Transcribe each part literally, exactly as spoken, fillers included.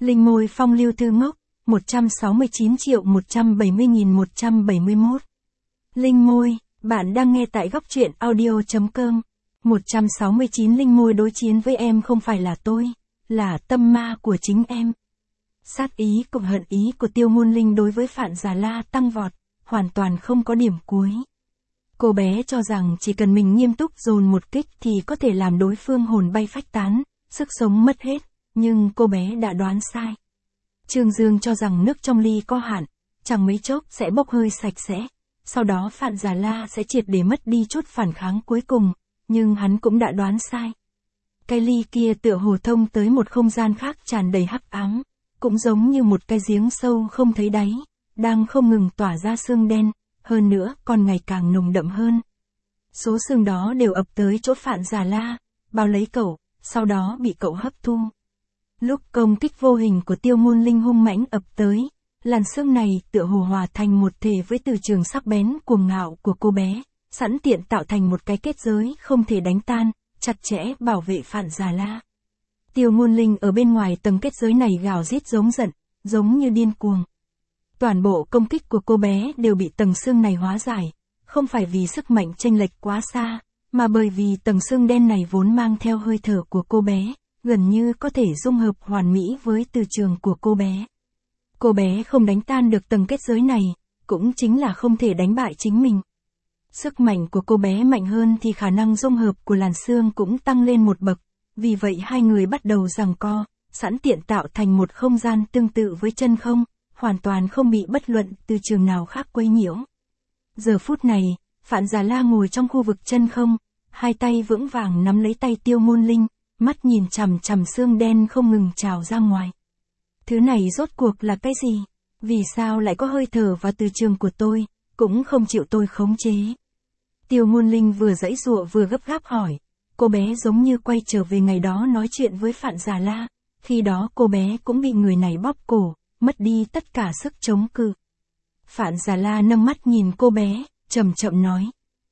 Linh môi phong lưu thư ngốc, một trăm sáu mươi chín triệu một trăm bảy mươi nghìn một trăm bảy mươi mốt. Linh môi, bạn đang nghe tại góc truyện audio.com. một trăm sáu mươi chín Linh môi đối chiến với em không phải là tôi, là tâm ma của chính em. Sát ý cùng hận ý của Tiêu Ngôn Linh đối với Phạn Già La tăng vọt, hoàn toàn không có điểm cuối. Cô bé cho rằng chỉ cần mình nghiêm túc dồn một kích thì có thể làm đối phương hồn bay phách tán, sức sống mất hết, nhưng cô bé đã đoán sai. Trương Dương cho rằng nước trong ly có hạn, chẳng mấy chốc sẽ bốc hơi sạch sẽ, sau đó Phạn Già La sẽ triệt để mất đi chút phản kháng cuối cùng, nhưng hắn cũng đã đoán sai. Cái ly kia tựa hồ thông tới một không gian khác tràn đầy hắc ám, cũng giống như một cái giếng sâu không thấy đáy, đang không ngừng tỏa ra sương đen, hơn nữa còn ngày càng nồng đậm hơn. Số sương đó đều ập tới chỗ Phạn Già La, bao lấy cậu, sau đó bị cậu hấp thu. Lúc công kích vô hình của Tiêu Ngôn Linh hung mãnh ập tới, làn sương này tựa hồ hòa thành một thể với từ trường sắc bén cuồng ngạo của cô bé, sẵn tiện tạo thành một cái kết giới không thể đánh tan, chặt chẽ bảo vệ Phạn Già La. Tiêu Ngôn Linh ở bên ngoài tầng kết giới này gào rít giống giận, giống như điên cuồng. Toàn bộ công kích của cô bé đều bị tầng sương này hóa giải, không phải vì sức mạnh chênh lệch quá xa, mà bởi vì tầng sương đen này vốn mang theo hơi thở của cô bé, gần như có thể dung hợp hoàn mỹ với từ trường của cô bé. Cô bé không đánh tan được tầng kết giới này, cũng chính là không thể đánh bại chính mình. Sức mạnh của cô bé mạnh hơn thì khả năng dung hợp của làn sương cũng tăng lên một bậc, vì vậy hai người bắt đầu giằng co, sẵn tiện tạo thành một không gian tương tự với chân không, hoàn toàn không bị bất luận từ trường nào khác quấy nhiễu. Giờ phút này, Phạn Già La ngồi trong khu vực chân không, hai tay vững vàng nắm lấy tay Tiêu Ngôn Linh, mắt nhìn chằm chằm sương đen không ngừng trào ra ngoài. Thứ này rốt cuộc là cái gì? Vì sao lại có hơi thở và từ trường của tôi, cũng không chịu tôi khống chế? Tiêu Ngôn Linh vừa giãy giụa vừa gấp gáp hỏi. Cô bé giống như quay trở về ngày đó nói chuyện với Phạn Già La, khi đó cô bé cũng bị người này bóp cổ, mất đi tất cả sức chống cự. Phạn Già La nâng mắt nhìn cô bé, chậm chậm nói.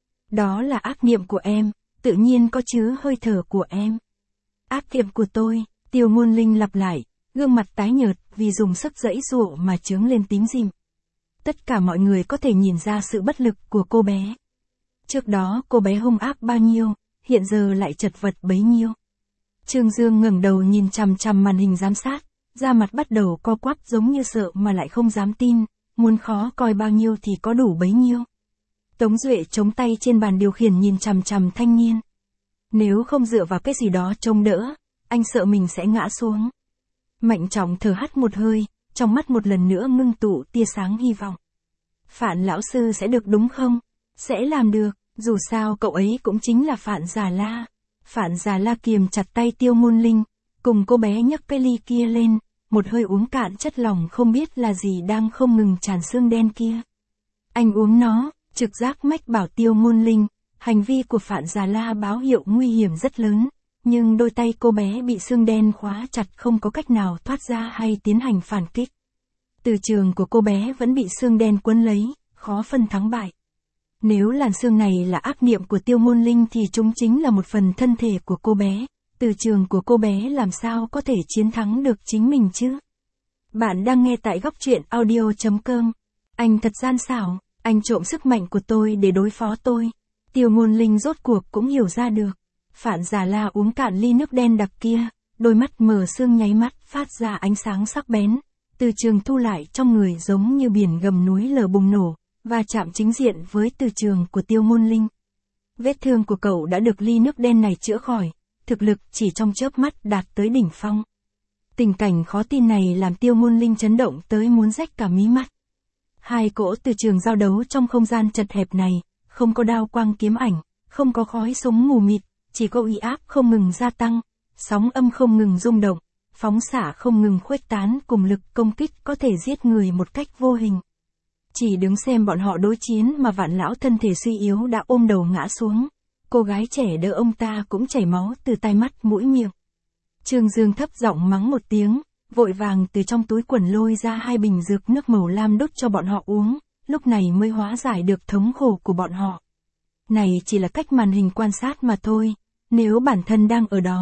Đó là ác niệm của em, tự nhiên có chứa hơi thở của em. Ác niệm của tôi, Tiêu Ngôn Linh lặp lại, gương mặt tái nhợt vì dùng sức giãy giụa mà chướng lên tím dìm. Tất cả mọi người có thể nhìn ra sự bất lực của cô bé. Trước đó cô bé hung ác bao nhiêu, hiện giờ lại chật vật bấy nhiêu. Trương Dương ngẩng đầu nhìn chằm chằm màn hình giám sát, da mặt bắt đầu co quắp giống như sợ mà lại không dám tin, muốn khó coi bao nhiêu thì có đủ bấy nhiêu. Tống Duệ chống tay trên bàn điều khiển nhìn chằm chằm thanh niên. Nếu không dựa vào cái gì đó trông đỡ, anh sợ mình sẽ ngã xuống. Mạnh Trọng thở hắt một hơi, trong mắt một lần nữa ngưng tụ tia sáng hy vọng. Phạn lão sư sẽ được đúng không? Sẽ làm được, dù sao cậu ấy cũng chính là Phạn Già La. Phạn Già La kiềm chặt tay Tiêu Ngôn Linh, cùng cô bé nhấc cái ly kia lên, một hơi uống cạn chất lỏng không biết là gì đang không ngừng tràn sương đen kia. Anh uống nó, trực giác mách bảo Tiêu Ngôn Linh, hành vi của Phạn Già La báo hiệu nguy hiểm rất lớn, nhưng đôi tay cô bé bị sương đen khóa chặt không có cách nào thoát ra hay tiến hành phản kích. Từ trường của cô bé vẫn bị sương đen quấn lấy, khó phân thắng bại. Nếu làn sương này là ác niệm của Tiêu Ngôn Linh thì chúng chính là một phần thân thể của cô bé, từ trường của cô bé làm sao có thể chiến thắng được chính mình chứ? Bạn đang nghe tại góc truyện audio.com. Anh thật gian xảo, anh trộm sức mạnh của tôi để đối phó tôi. Tiêu Ngôn Linh rốt cuộc cũng hiểu ra được. Phạn Già La uống cạn ly nước đen đặc kia, đôi mắt mờ sương nháy mắt phát ra ánh sáng sắc bén, từ trường thu lại trong người giống như biển gầm núi lở bùng nổ, và chạm chính diện với từ trường của Tiêu Ngôn Linh. Vết thương của cậu đã được ly nước đen này chữa khỏi, thực lực chỉ trong chớp mắt đạt tới đỉnh phong. Tình cảnh khó tin này làm Tiêu Ngôn Linh chấn động tới muốn rách cả mí mắt. Hai cỗ từ trường giao đấu trong không gian chật hẹp này, không có đao quang kiếm ảnh, không có khói súng mù mịt, chỉ có uy áp không ngừng gia tăng, sóng âm không ngừng rung động, phóng xạ không ngừng khuếch tán cùng lực công kích có thể giết người một cách vô hình. Chỉ đứng xem bọn họ đối chiến mà Vạn lão thân thể suy yếu đã ôm đầu ngã xuống. Cô gái trẻ đỡ ông ta cũng chảy máu từ tai mắt mũi miệng. Trương Dương thấp giọng mắng một tiếng, vội vàng từ trong túi quần lôi ra hai bình dược nước màu lam đút cho bọn họ uống, lúc này mới hóa giải được thống khổ của bọn họ. Này chỉ là cách màn hình quan sát mà thôi, nếu bản thân đang ở đó,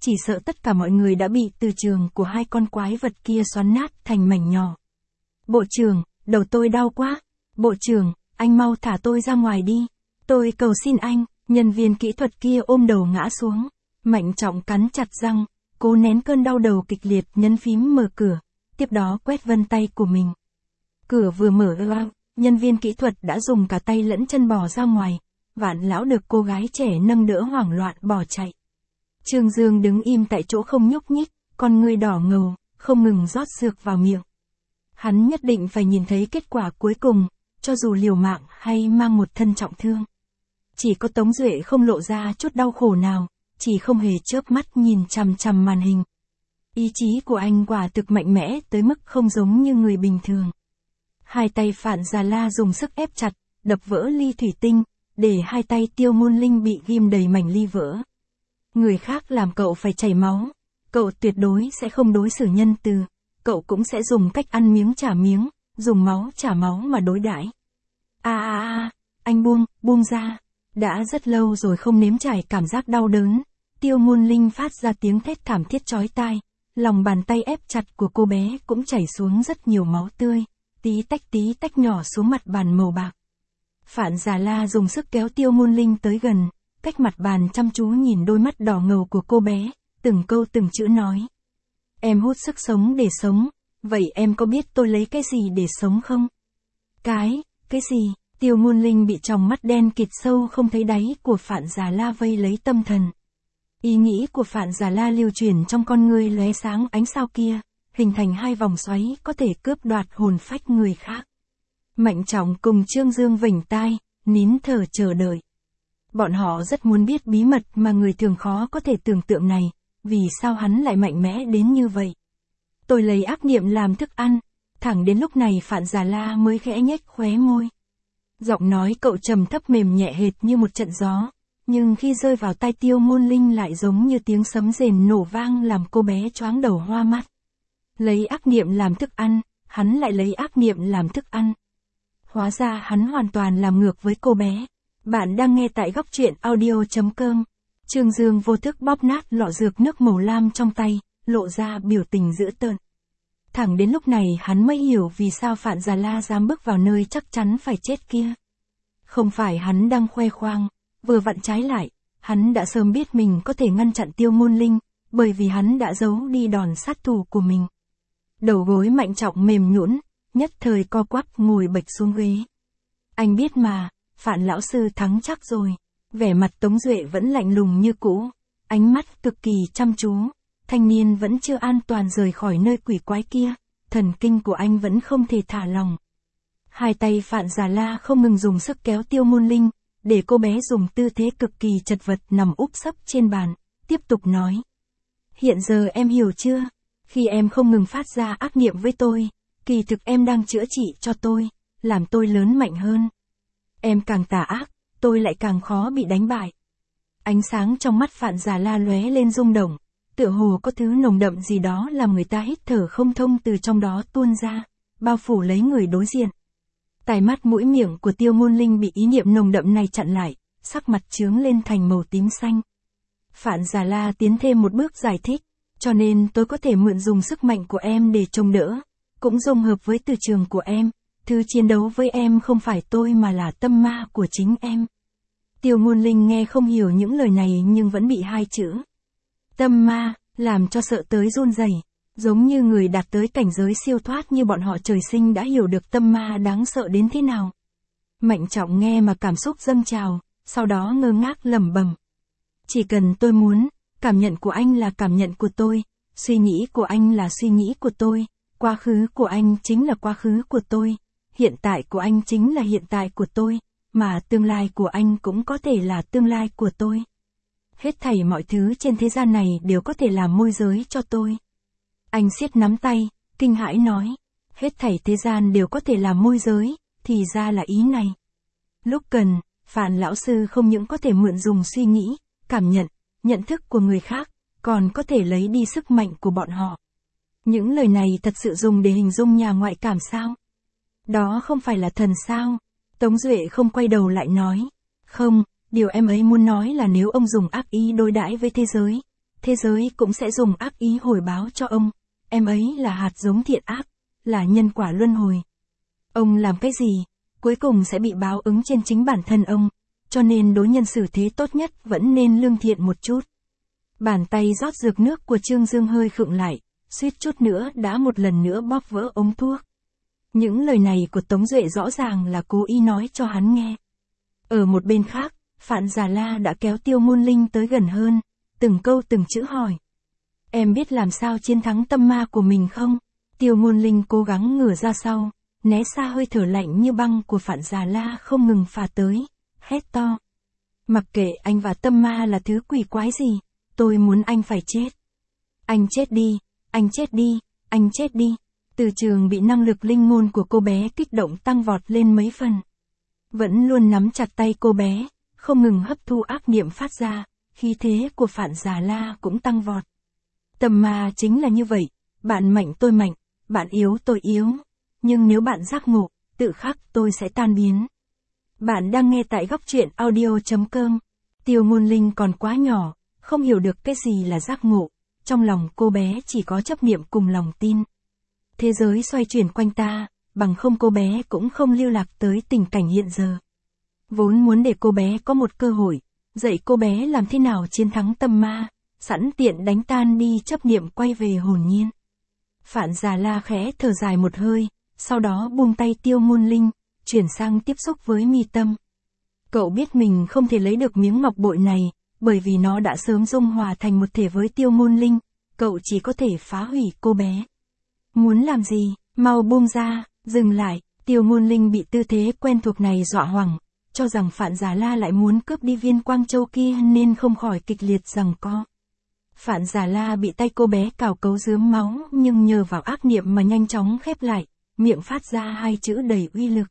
chỉ sợ tất cả mọi người đã bị từ trường của hai con quái vật kia xoắn nát thành mảnh nhỏ. Bộ trưởng, đầu tôi đau quá. Bộ trưởng, anh mau thả tôi ra ngoài đi. Tôi cầu xin anh. Nhân viên kỹ thuật kia ôm đầu ngã xuống. Mạnh Trọng cắn chặt răng, cố nén cơn đau đầu kịch liệt, nhấn phím mở cửa, tiếp đó quét vân tay của mình. Cửa vừa mở ra, nhân viên kỹ thuật đã dùng cả tay lẫn chân bò ra ngoài. Vạn lão được cô gái trẻ nâng đỡ hoảng loạn bỏ chạy. Trương Dương đứng im tại chỗ không nhúc nhích, con ngươi đỏ ngầu, không ngừng rót dược vào miệng. Hắn nhất định phải nhìn thấy kết quả cuối cùng, cho dù liều mạng hay mang một thân trọng thương. Chỉ có Tống Duệ không lộ ra chút đau khổ nào, chỉ không hề chớp mắt nhìn chằm chằm màn hình. Ý chí của anh quả thực mạnh mẽ tới mức không giống như người bình thường. Hai tay Phạn Già La dùng sức ép chặt, đập vỡ ly thủy tinh, để hai tay Tiêu Ngôn Linh bị ghim đầy mảnh ly vỡ. Người khác làm cậu phải chảy máu, cậu tuyệt đối sẽ không đối xử nhân từ, cậu cũng sẽ dùng cách ăn miếng trả miếng, dùng máu trả máu mà đối đãi. A a a, anh buông, buông ra. Đã rất lâu rồi không nếm trải cảm giác đau đớn. Tiêu Ngôn Linh phát ra tiếng thét thảm thiết chói tai, lòng bàn tay ép chặt của cô bé cũng chảy xuống rất nhiều máu tươi, tí tách tí tách nhỏ xuống mặt bàn màu bạc. Phạn Già La dùng sức kéo Tiêu Ngôn Linh tới gần, cách mặt bàn chăm chú nhìn đôi mắt đỏ ngầu của cô bé, từng câu từng chữ nói. Em hút sức sống để sống, vậy em có biết tôi lấy cái gì để sống không? Cái, cái gì? Tiêu Ngôn Linh bị tròng mắt đen kịt sâu không thấy đáy của Phạn Già La vây lấy tâm thần. Ý nghĩ của Phạn Già La lưu truyền trong con ngươi lóe sáng ánh sao kia, hình thành hai vòng xoáy có thể cướp đoạt hồn phách người khác. Mạnh Trọng cùng Trương Dương vểnh tai, nín thở chờ đợi. Bọn họ rất muốn biết bí mật mà người thường khó có thể tưởng tượng này, vì sao hắn lại mạnh mẽ đến như vậy. Tôi lấy ác niệm làm thức ăn, thẳng đến lúc này Phạn Già La mới khẽ nhếch khóe môi. Giọng nói cậu trầm thấp mềm nhẹ hệt như một trận gió, nhưng khi rơi vào tai Tiêu Ngôn Linh lại giống như tiếng sấm rền nổ vang làm cô bé choáng đầu hoa mắt. Lấy ác niệm làm thức ăn, hắn lại lấy ác niệm làm thức ăn. Hóa ra hắn hoàn toàn làm ngược với cô bé. Bạn đang nghe tại góc truyện audio chấm com. Trương Dương vô thức bóp nát lọ dược nước màu lam trong tay, lộ ra biểu tình dữ tợn. Thẳng đến lúc này hắn mới hiểu vì sao Phạn Già La dám bước vào nơi chắc chắn phải chết kia. Không phải hắn đang khoe khoang, vừa vặn trái lại, hắn đã sớm biết mình có thể ngăn chặn Tiêu Ngôn Linh, bởi vì hắn đã giấu đi đòn sát thủ của mình. Đầu gối Mạnh Trọng mềm nhũn, nhất thời co quắp ngồi bệch xuống ghế. Anh biết mà, Phạn lão sư thắng chắc rồi. Vẻ mặt Tống Duệ vẫn lạnh lùng như cũ, ánh mắt cực kỳ chăm chú. Thanh niên vẫn chưa an toàn rời khỏi nơi quỷ quái kia, thần kinh của anh vẫn không thể thả lòng. Hai tay Phạn Già La không ngừng dùng sức kéo Tiêu Ngôn Linh, để cô bé dùng tư thế cực kỳ chật vật nằm úp sấp trên bàn, tiếp tục nói. Hiện giờ em hiểu chưa? Khi em không ngừng phát ra ác niệm với tôi, kỳ thực em đang chữa trị cho tôi, làm tôi lớn mạnh hơn. Em càng tà ác, tôi lại càng khó bị đánh bại. Ánh sáng trong mắt Phạn Già La lóe lên rung động, tựa hồ có thứ nồng đậm gì đó làm người ta hít thở không thông từ trong đó tuôn ra, bao phủ lấy người đối diện. Tai mắt mũi miệng của Tiêu Ngôn Linh bị ý niệm nồng đậm này chặn lại, sắc mặt chướng lên thành màu tím xanh. Phạn Già La tiến thêm một bước giải thích, cho nên tôi có thể mượn dùng sức mạnh của em để trông đỡ, cũng dung hợp với từ trường của em, thứ chiến đấu với em không phải tôi mà là tâm ma của chính em. Tiêu Ngôn Linh nghe không hiểu những lời này nhưng vẫn bị hai chữ tâm ma làm cho sợ tới run rẩy, giống như người đạt tới cảnh giới siêu thoát như bọn họ trời sinh đã hiểu được tâm ma đáng sợ đến thế nào. Mạnh Trọng nghe mà cảm xúc dâng trào, sau đó ngơ ngác lẩm bẩm. Chỉ cần tôi muốn, cảm nhận của anh là cảm nhận của tôi, suy nghĩ của anh là suy nghĩ của tôi, quá khứ của anh chính là quá khứ của tôi, hiện tại của anh chính là hiện tại của tôi, mà tương lai của anh cũng có thể là tương lai của tôi. Hết thảy mọi thứ trên thế gian này đều có thể làm môi giới cho tôi. Anh siết nắm tay, kinh hãi nói, hết thảy thế gian đều có thể làm môi giới, thì ra là ý này. Lúc cần, Phạn lão sư không những có thể mượn dùng suy nghĩ, cảm nhận, nhận thức của người khác, còn có thể lấy đi sức mạnh của bọn họ. Những lời này thật sự dùng để hình dung nhà ngoại cảm sao? Đó không phải là thần sao? Tống Duệ không quay đầu lại nói, không, điều em ấy muốn nói là nếu ông dùng ác ý đối đãi với thế giới, thế giới cũng sẽ dùng ác ý hồi báo cho ông. Em ấy là hạt giống thiện ác, là nhân quả luân hồi. Ông làm cái gì, cuối cùng sẽ bị báo ứng trên chính bản thân ông, cho nên đối nhân xử thế tốt nhất vẫn nên lương thiện một chút. Bàn tay rót dược nước của Trương Dương hơi khựng lại, suýt chút nữa đã một lần nữa bóp vỡ ống thuốc. Những lời này của Tống Duệ rõ ràng là cố ý nói cho hắn nghe. Ở một bên khác, Phạn Già La đã kéo Tiêu Ngôn Linh tới gần hơn, từng câu từng chữ hỏi. Em biết làm sao chiến thắng tâm ma của mình không? Tiêu Ngôn Linh cố gắng ngửa ra sau, né xa hơi thở lạnh như băng của Phạn Già La không ngừng phả tới, hét to. Mặc kệ anh và tâm ma là thứ quỷ quái gì, tôi muốn anh phải chết. Anh chết đi, anh chết đi, anh chết đi. Từ Trường bị năng lực linh ngôn của cô bé kích động tăng vọt lên mấy phần. Vẫn luôn nắm chặt tay cô bé, không ngừng hấp thu ác niệm phát ra, khí thế của Phạn Già La cũng tăng vọt. Tâm ma chính là như vậy, bạn mạnh tôi mạnh, bạn yếu tôi yếu, nhưng nếu bạn giác ngộ, tự khắc tôi sẽ tan biến. Bạn đang nghe tại góc truyện audio chấm com. Tiêu Ngôn Linh còn quá nhỏ, không hiểu được cái gì là giác ngộ, trong lòng cô bé chỉ có chấp niệm cùng lòng tin. Thế giới xoay chuyển quanh ta, bằng không cô bé cũng không lưu lạc tới tình cảnh hiện giờ. Vốn muốn để cô bé có một cơ hội, dạy cô bé làm thế nào chiến thắng tâm ma, sẵn tiện đánh tan đi chấp niệm quay về hồn nhiên. Phạn Già La khẽ thở dài một hơi, sau đó buông tay Tiêu Ngôn Linh, chuyển sang tiếp xúc với mi tâm. Cậu biết mình không thể lấy được miếng ngọc bội này, bởi vì nó đã sớm dung hòa thành một thể với Tiêu Ngôn Linh, cậu chỉ có thể phá hủy cô bé. Muốn làm gì, mau buông ra, dừng lại. Tiêu Ngôn Linh bị tư thế quen thuộc này dọa hoảng, cho rằng Phạn Già La lại muốn cướp đi viên quang châu kia nên không khỏi kịch liệt giằng co. Phạn Già La bị tay cô bé cào cấu rướm máu, nhưng nhờ vào ác niệm mà nhanh chóng khép lại, miệng phát ra hai chữ đầy uy lực.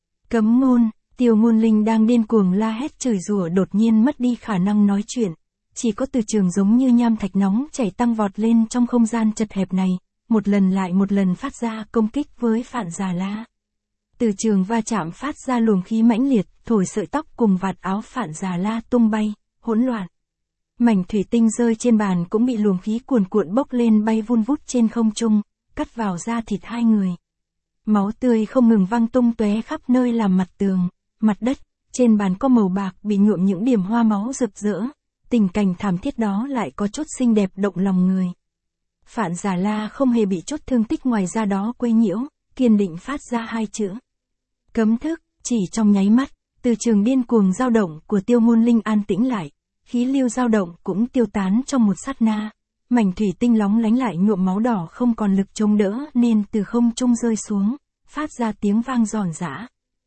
Cấm ngôn. Tiêu Ngôn Linh đang điên cuồng la hét chửi rủa đột nhiên mất đi khả năng nói chuyện, chỉ có Từ Trường giống như nham thạch nóng chảy tăng vọt lên trong không gian chật hẹp này, một lần lại một lần phát ra công kích với Phạn Già La. Từ Trường va chạm phát ra luồng khí mãnh liệt, thổi sợi tóc cùng vạt áo Phạn Già La tung bay, hỗn loạn. Mảnh thủy tinh rơi trên bàn cũng bị luồng khí cuồn cuộn bốc lên bay vun vút trên không trung, cắt vào da thịt hai người. Máu tươi không ngừng văng tung tóe khắp nơi làm mặt tường, mặt đất, trên bàn có màu bạc bị nhuộm những điểm hoa máu rực rỡ, tình cảnh thảm thiết đó lại có chút xinh đẹp động lòng người. Phạn Già La không hề bị chút thương tích ngoài ra đó quấy nhiễu, kiên định phát ra hai chữ. Cấm thức. Chỉ trong nháy mắt, Từ Trường điên cuồng dao động của Tiêu Ngôn Linh an tĩnh lại, khí lưu dao động cũng tiêu tán trong một sát na, mảnh thủy tinh lóng lánh lại nhuộm máu đỏ không còn lực chống đỡ nên từ không trung rơi xuống, phát ra tiếng vang giòn giã.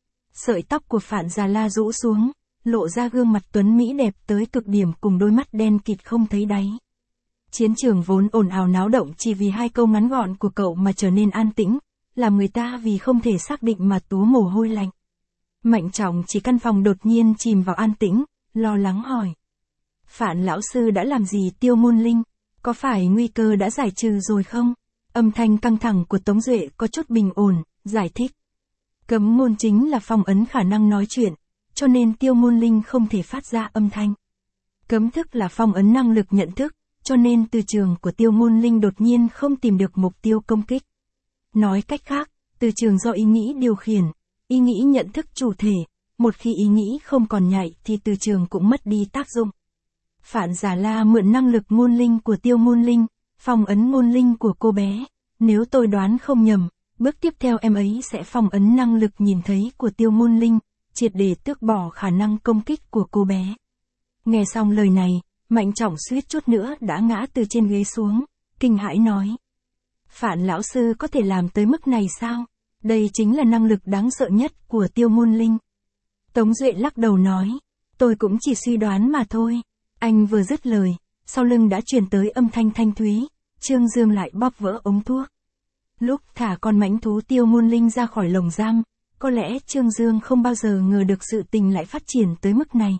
Sợi tóc của Phạn Già La rũ xuống, lộ ra gương mặt tuấn mỹ đẹp tới cực điểm cùng đôi mắt đen kịt không thấy đáy. Chiến trường vốn ồn ào náo động chỉ vì hai câu ngắn gọn của cậu mà trở nên an tĩnh, làm người ta vì không thể xác định mà túa mồ hôi lạnh. Mạnh Trọng chỉ căn phòng đột nhiên chìm vào an tĩnh, lo lắng hỏi. Phạn lão sư đã làm gì Tiêu Ngôn Linh? Có phải nguy cơ đã giải trừ rồi không? Âm thanh căng thẳng của Tống Duệ có chút bình ổn, giải thích. Cấm ngôn chính là phong ấn khả năng nói chuyện, cho nên Tiêu Ngôn Linh không thể phát ra âm thanh. Cấm thức là phong ấn năng lực nhận thức, cho nên Từ Trường của Tiêu Ngôn Linh đột nhiên không tìm được mục tiêu công kích. Nói cách khác, Từ Trường do ý nghĩ điều khiển, ý nghĩ nhận thức chủ thể, một khi ý nghĩ không còn nhạy thì Từ Trường cũng mất đi tác dụng. Phạn Già La mượn năng lực ngôn linh của Tiêu Ngôn Linh, phong ấn ngôn linh của cô bé, nếu tôi đoán không nhầm, bước tiếp theo em ấy sẽ phong ấn năng lực nhìn thấy của Tiêu Ngôn Linh, triệt để tước bỏ khả năng công kích của cô bé. Nghe xong lời này, Mạnh Trọng suýt chút nữa đã ngã từ trên ghế xuống, kinh hãi nói. Phạn lão sư có thể làm tới mức này sao? Đây chính là năng lực đáng sợ nhất của Tiêu Ngôn Linh. Tống Duệ lắc đầu nói, tôi cũng chỉ suy đoán mà thôi. Anh vừa dứt lời, sau lưng đã truyền tới âm thanh thanh thúy, Trương Dương lại bóp vỡ ống thuốc. Lúc thả con mãnh thú Tiêu Ngôn Linh ra khỏi lồng giam, có lẽ Trương Dương không bao giờ ngờ được sự tình lại phát triển tới mức này.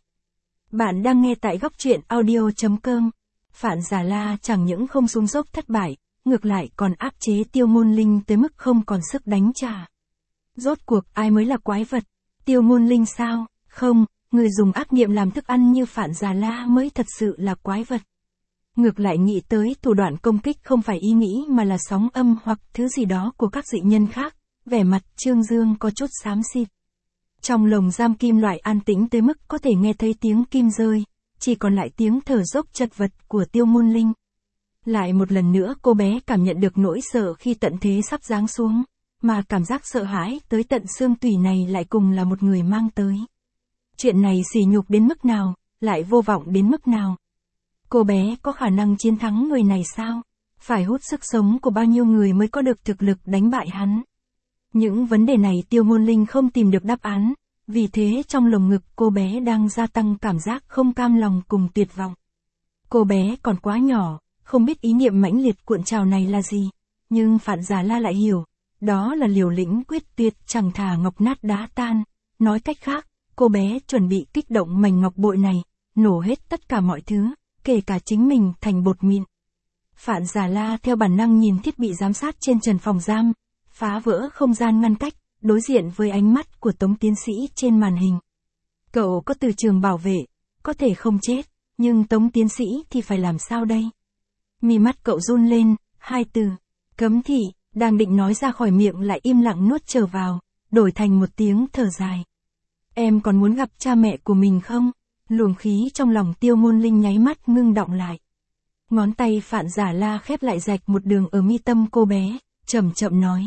Bạn đang nghe tại góc truyện audio chấm com. Phạn Già La chẳng những không xuống dốc thất bại, ngược lại còn áp chế Tiêu Ngôn Linh tới mức không còn sức đánh trả. Rốt cuộc ai mới là quái vật? Tiêu Ngôn Linh sao? Không, người dùng ác niệm làm thức ăn như Phạn Già La mới thật sự là quái vật. Ngược lại nghĩ tới thủ đoạn công kích không phải ý nghĩ mà là sóng âm hoặc thứ gì đó của các dị nhân khác, vẻ mặt Trương Dương có chút xám xịt. Trong lồng giam kim loại an tĩnh tới mức có thể nghe thấy tiếng kim rơi, chỉ còn lại tiếng thở dốc chật vật của Tiêu Môn Linh. Lại một lần nữa cô bé cảm nhận được nỗi sợ khi tận thế sắp giáng xuống, mà cảm giác sợ hãi tới tận xương tủy này lại cùng là một người mang tới. Chuyện này sỉ nhục đến mức nào, lại vô vọng đến mức nào. Cô bé có khả năng chiến thắng người này sao? Phải hút sức sống của bao nhiêu người mới có được thực lực đánh bại hắn? Những vấn đề này Tiêu Môn Linh không tìm được đáp án, vì thế trong lồng ngực cô bé đang gia tăng cảm giác không cam lòng cùng tuyệt vọng. Cô bé còn quá nhỏ, không biết ý niệm mãnh liệt cuộn trào này là gì, nhưng Phạn Già La lại hiểu, đó là liều lĩnh quyết tuyệt chẳng thà ngọc nát đá tan. Nói cách khác, cô bé chuẩn bị kích động mảnh ngọc bội này, nổ hết tất cả mọi thứ, kể cả chính mình thành bột mịn. Phạn Già La theo bản năng nhìn thiết bị giám sát trên trần phòng giam, phá vỡ không gian ngăn cách, đối diện với ánh mắt của Tống tiến sĩ trên màn hình. Cậu có từ trường bảo vệ, có thể không chết, nhưng Tống tiến sĩ thì phải làm sao đây? Mi mắt cậu run lên, hai từ, cấm thị, đang định nói ra khỏi miệng lại im lặng nuốt trở vào, đổi thành một tiếng thở dài. Em còn muốn gặp cha mẹ của mình không? Luồng khí trong lòng Tiêu Môn Linh nháy mắt ngưng đọng lại. Ngón tay Phạn Già La khép lại rạch một đường ở mi tâm cô bé, chậm chậm nói.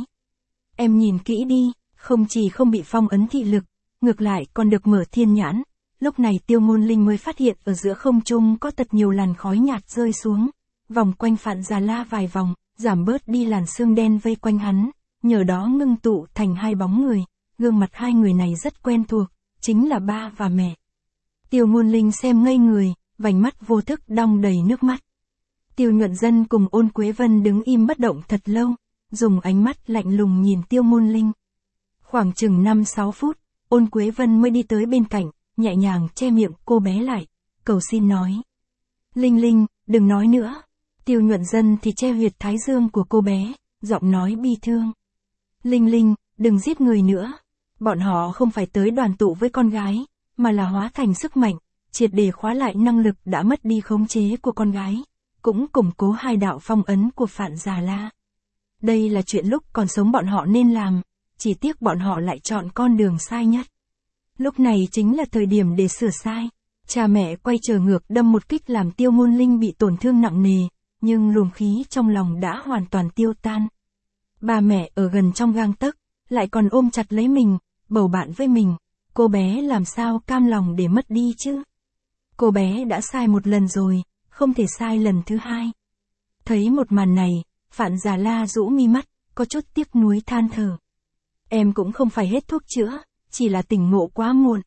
Em nhìn kỹ đi, không chỉ không bị phong ấn thị lực, ngược lại còn được mở thiên nhãn. Lúc này Tiêu Môn Linh mới phát hiện ở giữa không trung có thật nhiều làn khói nhạt rơi xuống, vòng quanh Phạn Già La vài vòng, giảm bớt đi làn sương đen vây quanh hắn, nhờ đó ngưng tụ thành hai bóng người, gương mặt hai người này rất quen thuộc, chính là ba và mẹ. Tiêu Môn Linh xem ngây người, vành mắt vô thức đong đầy nước mắt. Tiêu Nhuận Dân cùng Ôn Quế Vân đứng im bất động thật lâu, dùng ánh mắt lạnh lùng nhìn Tiêu Môn Linh. Khoảng chừng năm sáu phút, Ôn Quế Vân mới đi tới bên cạnh, nhẹ nhàng che miệng cô bé lại, cầu xin nói. Linh Linh, đừng nói nữa. Tiêu Nhuận Dân thì che huyệt thái dương của cô bé, giọng nói bi thương. Linh Linh, đừng giết người nữa. Bọn họ không phải tới đoàn tụ với con gái, mà là hóa thành sức mạnh, triệt để khóa lại năng lực đã mất đi khống chế của con gái, cũng củng cố hai đạo phong ấn của Phạn Già La. Đây là chuyện lúc còn sống bọn họ nên làm, chỉ tiếc bọn họ lại chọn con đường sai nhất. Lúc này chính là thời điểm để sửa sai. Cha mẹ quay trở ngược đâm một kích làm Tiêu Môn Linh bị tổn thương nặng nề, nhưng luồng khí trong lòng đã hoàn toàn tiêu tan. Ba mẹ ở gần trong gang tấc, lại còn ôm chặt lấy mình, bầu bạn với mình, cô bé làm sao cam lòng để mất đi chứ? Cô bé đã sai một lần rồi, không thể sai lần thứ hai. Thấy một màn này, Phạn Già La rũ mi mắt, có chút tiếc nuối than thở. Em cũng không phải hết thuốc chữa, chỉ là tỉnh ngộ quá muộn.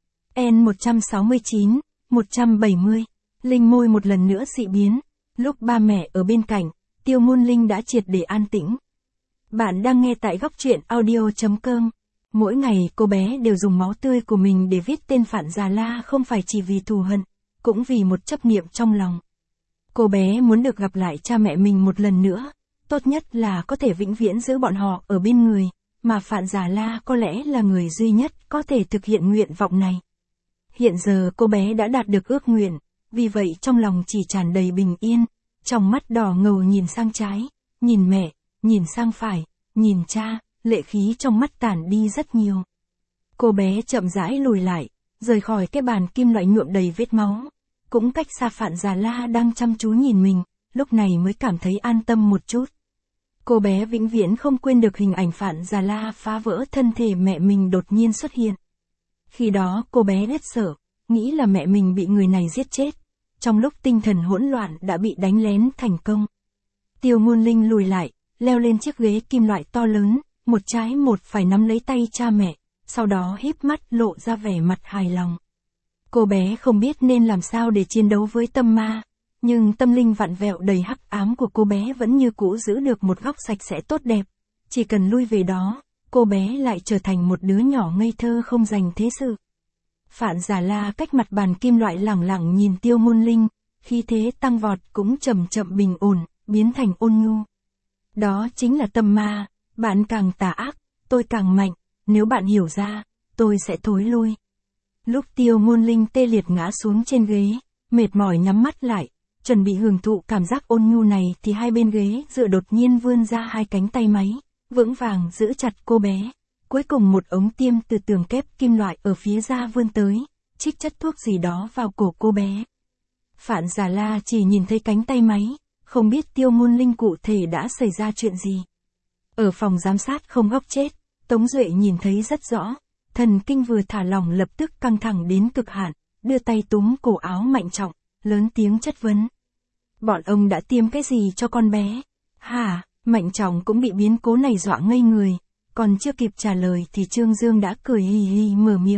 N một trăm sáu mươi chín, một trăm bảy mươi, Linh môi một lần nữa dị biến. Lúc ba mẹ ở bên cạnh, Tiêu Môn Linh đã triệt để an tĩnh. Bạn đang nghe tại góc truyện audio chấm com. Mỗi ngày cô bé đều dùng máu tươi của mình để viết tên Phạn Già La không phải chỉ vì thù hận, cũng vì một chấp niệm trong lòng. Cô bé muốn được gặp lại cha mẹ mình một lần nữa, tốt nhất là có thể vĩnh viễn giữ bọn họ ở bên người, mà Phạn Già La có lẽ là người duy nhất có thể thực hiện nguyện vọng này. Hiện giờ cô bé đã đạt được ước nguyện, vì vậy trong lòng chỉ tràn đầy bình yên, trong mắt đỏ ngầu nhìn sang trái, nhìn mẹ, nhìn sang phải, nhìn cha, lệ khí trong mắt tản đi rất nhiều. Cô bé chậm rãi lùi lại, rời khỏi cái bàn kim loại nhuộm đầy vết máu, cũng cách xa Phạn Già La đang chăm chú nhìn mình, lúc này mới cảm thấy an tâm một chút. Cô bé vĩnh viễn không quên được hình ảnh Phạn Già La phá vỡ thân thể mẹ mình đột nhiên xuất hiện. Khi đó cô bé rất sợ, nghĩ là mẹ mình bị người này giết chết. Trong lúc tinh thần hỗn loạn đã bị đánh lén thành công. Tiêu Môn Linh lùi lại, leo lên chiếc ghế kim loại to lớn, một trái một phải nắm lấy tay cha mẹ, sau đó híp mắt lộ ra vẻ mặt hài lòng. Cô bé không biết nên làm sao để chiến đấu với tâm ma, nhưng tâm linh vặn vẹo đầy hắc ám của cô bé vẫn như cũ giữ được một góc sạch sẽ tốt đẹp. Chỉ cần lui về đó, cô bé lại trở thành một đứa nhỏ ngây thơ không dành thế sự. Phạn Già La cách mặt bàn kim loại lẳng lặng nhìn Tiêu Môn Linh, khí thế tăng vọt cũng chậm chậm bình ổn, biến thành ôn nhu. Đó chính là tâm ma, bạn càng tà ác, tôi càng mạnh, nếu bạn hiểu ra, tôi sẽ thối lui. Lúc Tiêu Môn Linh tê liệt ngã xuống trên ghế, mệt mỏi nhắm mắt lại, chuẩn bị hưởng thụ cảm giác ôn nhu này thì hai bên ghế dựa đột nhiên vươn ra hai cánh tay máy, vững vàng giữ chặt cô bé. Cuối cùng một ống tiêm từ tường kép kim loại ở phía ra vươn tới, chích chất thuốc gì đó vào cổ cô bé. Phạn Già La chỉ nhìn thấy cánh tay máy, không biết Tiêu Ngôn Linh cụ thể đã xảy ra chuyện gì. Ở phòng giám sát không góc chết, Tống Duệ nhìn thấy rất rõ, thần kinh vừa thả lỏng lập tức căng thẳng đến cực hạn, đưa tay túm cổ áo Mạnh Trọng, lớn tiếng chất vấn. Bọn ông đã tiêm cái gì cho con bé? Hả? Mạnh Trọng cũng bị biến cố này dọa ngây người, còn chưa kịp trả lời thì Trương Dương đã cười hì hì mở miệng.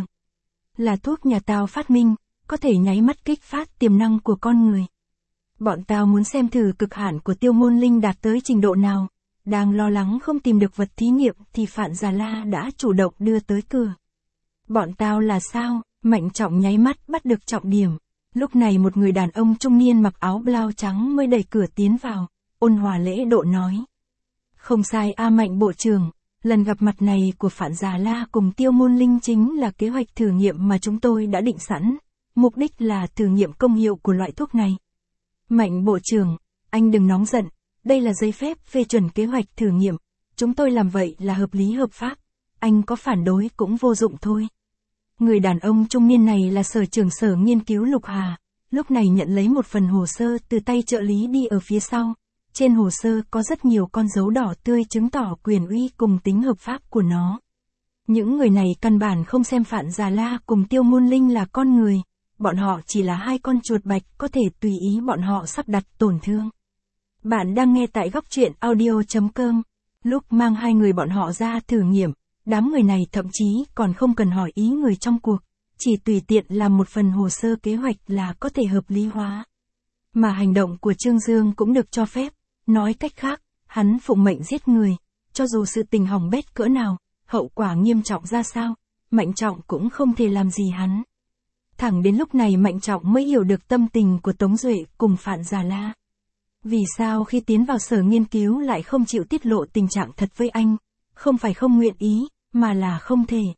Là thuốc nhà tao phát minh, có thể nháy mắt kích phát tiềm năng của con người. Bọn tao muốn xem thử cực hạn của Tiêu Ngôn Linh đạt tới trình độ nào. Đang lo lắng không tìm được vật thí nghiệm thì Phạn Già La đã chủ động đưa tới cửa. Bọn tao là sao? Mạnh Trọng nháy mắt bắt được trọng điểm. Lúc này một người đàn ông trung niên mặc áo blau trắng mới đẩy cửa tiến vào, ôn hòa lễ độ nói. Không sai a Mạnh Bộ trưởng, lần gặp mặt này của Phạn Già La cùng Tiêu Ngôn Linh chính là kế hoạch thử nghiệm mà chúng tôi đã định sẵn, mục đích là thử nghiệm công hiệu của loại thuốc này. Mạnh Bộ trưởng, anh đừng nóng giận, đây là giấy phép phê chuẩn kế hoạch thử nghiệm, chúng tôi làm vậy là hợp lý hợp pháp, anh có phản đối cũng vô dụng thôi. Người đàn ông trung niên này là sở trưởng sở nghiên cứu Lục Hà, lúc này nhận lấy một phần hồ sơ từ tay trợ lý đi ở phía sau. Trên hồ sơ có rất nhiều con dấu đỏ tươi chứng tỏ quyền uy cùng tính hợp pháp của nó. Những người này căn bản không xem Phạn Già La cùng Tiêu Ngôn Linh là con người, bọn họ chỉ là hai con chuột bạch có thể tùy ý bọn họ sắp đặt tổn thương. Bạn đang nghe tại góc truyện audio chấm com. Lúc mang hai người bọn họ ra thử nghiệm, đám người này thậm chí còn không cần hỏi ý người trong cuộc, chỉ tùy tiện làm một phần hồ sơ kế hoạch là có thể hợp lý hóa. Mà hành động của Trương Dương cũng được cho phép, nói cách khác, hắn phụng mệnh giết người, cho dù sự tình hỏng bét cỡ nào, hậu quả nghiêm trọng ra sao, Mạnh Trọng cũng không thể làm gì hắn. Thẳng đến lúc này Mạnh Trọng mới hiểu được tâm tình của Tống Duệ cùng Phạn Già La. Vì sao khi tiến vào sở nghiên cứu lại không chịu tiết lộ tình trạng thật với anh, không phải không nguyện ý, mà là không thể.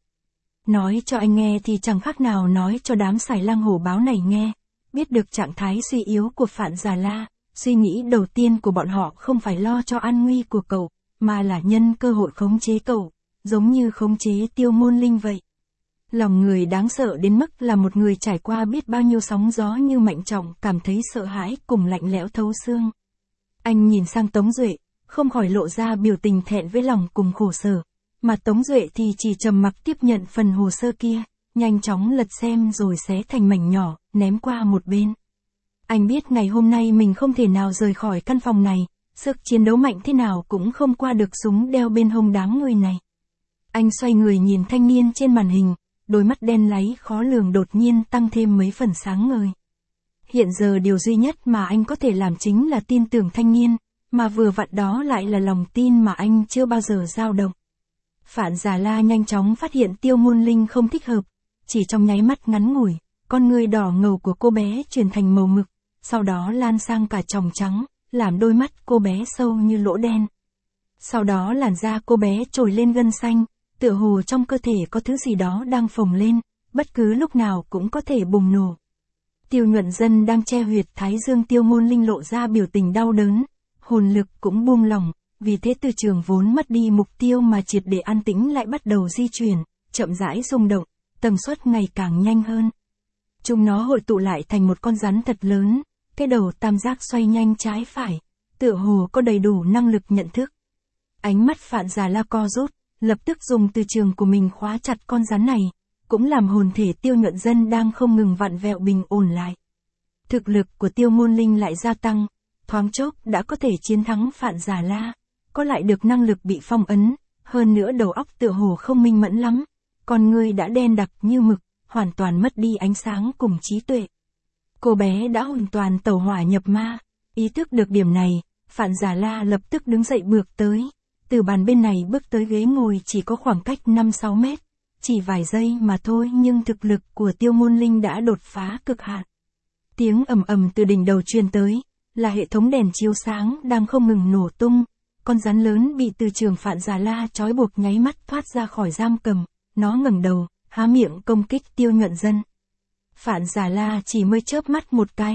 Nói cho anh nghe thì chẳng khác nào nói cho đám xài lang hổ báo này nghe, biết được trạng thái suy yếu của Phạn Già La, suy nghĩ đầu tiên của bọn họ không phải lo cho an nguy của cậu, mà là nhân cơ hội khống chế cậu, giống như khống chế Tiêu Ngôn Linh vậy. Lòng người đáng sợ đến mức là một người trải qua biết bao nhiêu sóng gió như Mạnh Trọng cảm thấy sợ hãi cùng lạnh lẽo thấu xương. Anh nhìn sang Tống Duệ, không khỏi lộ ra biểu tình thẹn với lòng cùng khổ sở, mà Tống Duệ thì chỉ trầm mặc tiếp nhận phần hồ sơ kia, nhanh chóng lật xem rồi xé thành mảnh nhỏ, ném qua một bên. Anh biết ngày hôm nay mình không thể nào rời khỏi căn phòng này, sức chiến đấu mạnh thế nào cũng không qua được súng đeo bên hông đám người này. Anh xoay người nhìn thanh niên trên màn hình, đôi mắt đen láy khó lường đột nhiên tăng thêm mấy phần sáng ngời. Hiện giờ điều duy nhất mà anh có thể làm chính là tin tưởng thanh niên, mà vừa vặn đó lại là lòng tin mà anh chưa bao giờ dao động. Phạn Già La nhanh chóng phát hiện Tiêu Ngôn Linh không thích hợp, chỉ trong nháy mắt ngắn ngủi, con người đỏ ngầu của cô bé chuyển thành màu mực, sau đó lan sang cả tròng trắng, làm đôi mắt cô bé sâu như lỗ đen. Sau đó làn da cô bé trồi lên gân xanh, tựa hồ trong cơ thể có thứ gì đó đang phồng lên, bất cứ lúc nào cũng có thể bùng nổ. Tiêu Nhuận Dân đang che huyệt thái dương Tiêu Ngôn Linh lộ ra biểu tình đau đớn, hồn lực cũng buông lỏng, vì thế từ trường vốn mất đi mục tiêu mà triệt để an tĩnh lại bắt đầu di chuyển, chậm rãi rung động, tần suất ngày càng nhanh hơn. Chúng nó hội tụ lại thành một con rắn thật lớn, cái đầu tam giác xoay nhanh trái phải, tựa hồ có đầy đủ năng lực nhận thức. Ánh mắt Phạn Già La co rút, lập tức dùng từ trường của mình khóa chặt con rắn này, cũng làm hồn thể Tiêu Nhuận Dân đang không ngừng vặn vẹo bình ổn lại. Thực lực của Tiêu Ngôn Linh lại gia tăng, thoáng chốc đã có thể chiến thắng Phạn Già La, có lại được năng lực bị phong ấn, hơn nữa đầu óc tựa hồ không minh mẫn lắm, con người đã đen đặc như mực, hoàn toàn mất đi ánh sáng cùng trí tuệ. Cô bé đã hoàn toàn tẩu hỏa nhập ma, ý thức được điểm này, Phạn Già La lập tức đứng dậy bước tới, từ bàn bên này bước tới ghế ngồi chỉ có khoảng cách năm sáu mét, chỉ vài giây mà thôi nhưng thực lực của Tiêu Ngôn Linh đã đột phá cực hạn. Tiếng ầm ầm từ đỉnh đầu truyền tới, là hệ thống đèn chiếu sáng đang không ngừng nổ tung, con rắn lớn bị từ trường Phạn Già La trói buộc nháy mắt thoát ra khỏi giam cầm, nó ngẩng đầu, há miệng công kích Tiêu Nhuận Dân. Phạn Già La chỉ mới chớp mắt một cái,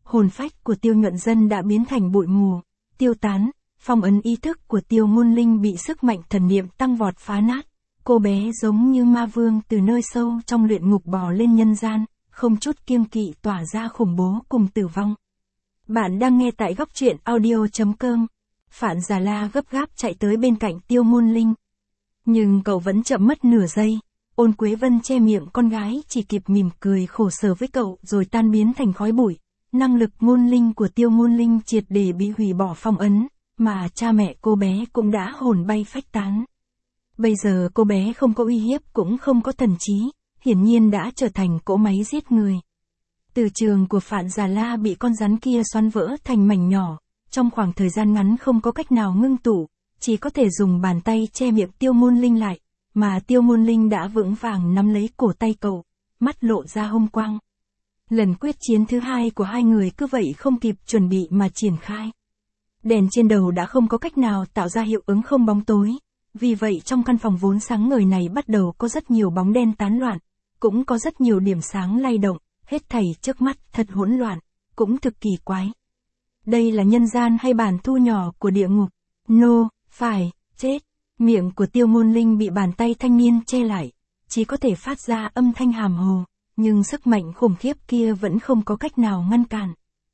hồn phách của Tiêu Nhuận Dân đã biến thành bụi mù, tiêu tán, phong ấn ý thức của Tiêu Ngôn Linh bị sức mạnh thần niệm tăng vọt phá nát. Cô bé giống như ma vương từ nơi sâu trong luyện ngục bò lên nhân gian, không chút kiêng kỵ tỏa ra khủng bố cùng tử vong. Bạn đang nghe tại góc truyện audio chấm com. Phạn Già La gấp gáp chạy tới bên cạnh Tiêu Ngôn Linh. Nhưng cậu vẫn chậm mất nửa giây. Ôn Quế Vân che miệng con gái chỉ kịp mỉm cười khổ sở với cậu rồi tan biến thành khói bụi. Năng lực ngôn linh của Tiêu Ngôn Linh triệt để bị hủy bỏ phong ấn, mà cha mẹ cô bé cũng đã hồn bay phách tán. Bây giờ cô bé không có uy hiếp cũng không có thần trí, hiển nhiên đã trở thành cỗ máy giết người. Từ trường của Phạn Già La bị con rắn kia xoắn vỡ thành mảnh nhỏ, trong khoảng thời gian ngắn không có cách nào ngưng tụ, chỉ có thể dùng bàn tay che miệng Tiêu Ngôn Linh lại, mà Tiêu Ngôn Linh đã vững vàng nắm lấy cổ tay cậu, mắt lộ ra hung quang. Lần quyết chiến thứ hai của hai người cứ vậy không kịp chuẩn bị mà triển khai. Đèn trên đầu đã không có cách nào tạo ra hiệu ứng không bóng tối, vì vậy trong căn phòng vốn sáng ngời này bắt đầu có rất nhiều bóng đen tán loạn, cũng có rất nhiều điểm sáng lay động, hết thảy trước mắt thật hỗn loạn, cũng thực kỳ quái. Đây là nhân gian hay bản thu nhỏ của địa ngục? No, phải, chết. Miệng của Tiêu Ngôn Linh bị bàn tay thanh niên che lại, chỉ có thể phát ra âm thanh hàm hồ, nhưng sức mạnh khủng khiếp kia vẫn không có cách nào ngăn cản.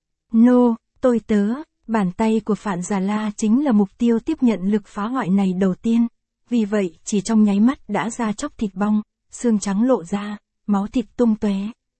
No, tôi tớ, bàn tay của Phạn Già La chính là mục tiêu tiếp nhận lực phá hoại này đầu tiên, vì vậy chỉ trong nháy mắt đã ra chóc thịt bong, xương trắng lộ ra, máu thịt tung tóe.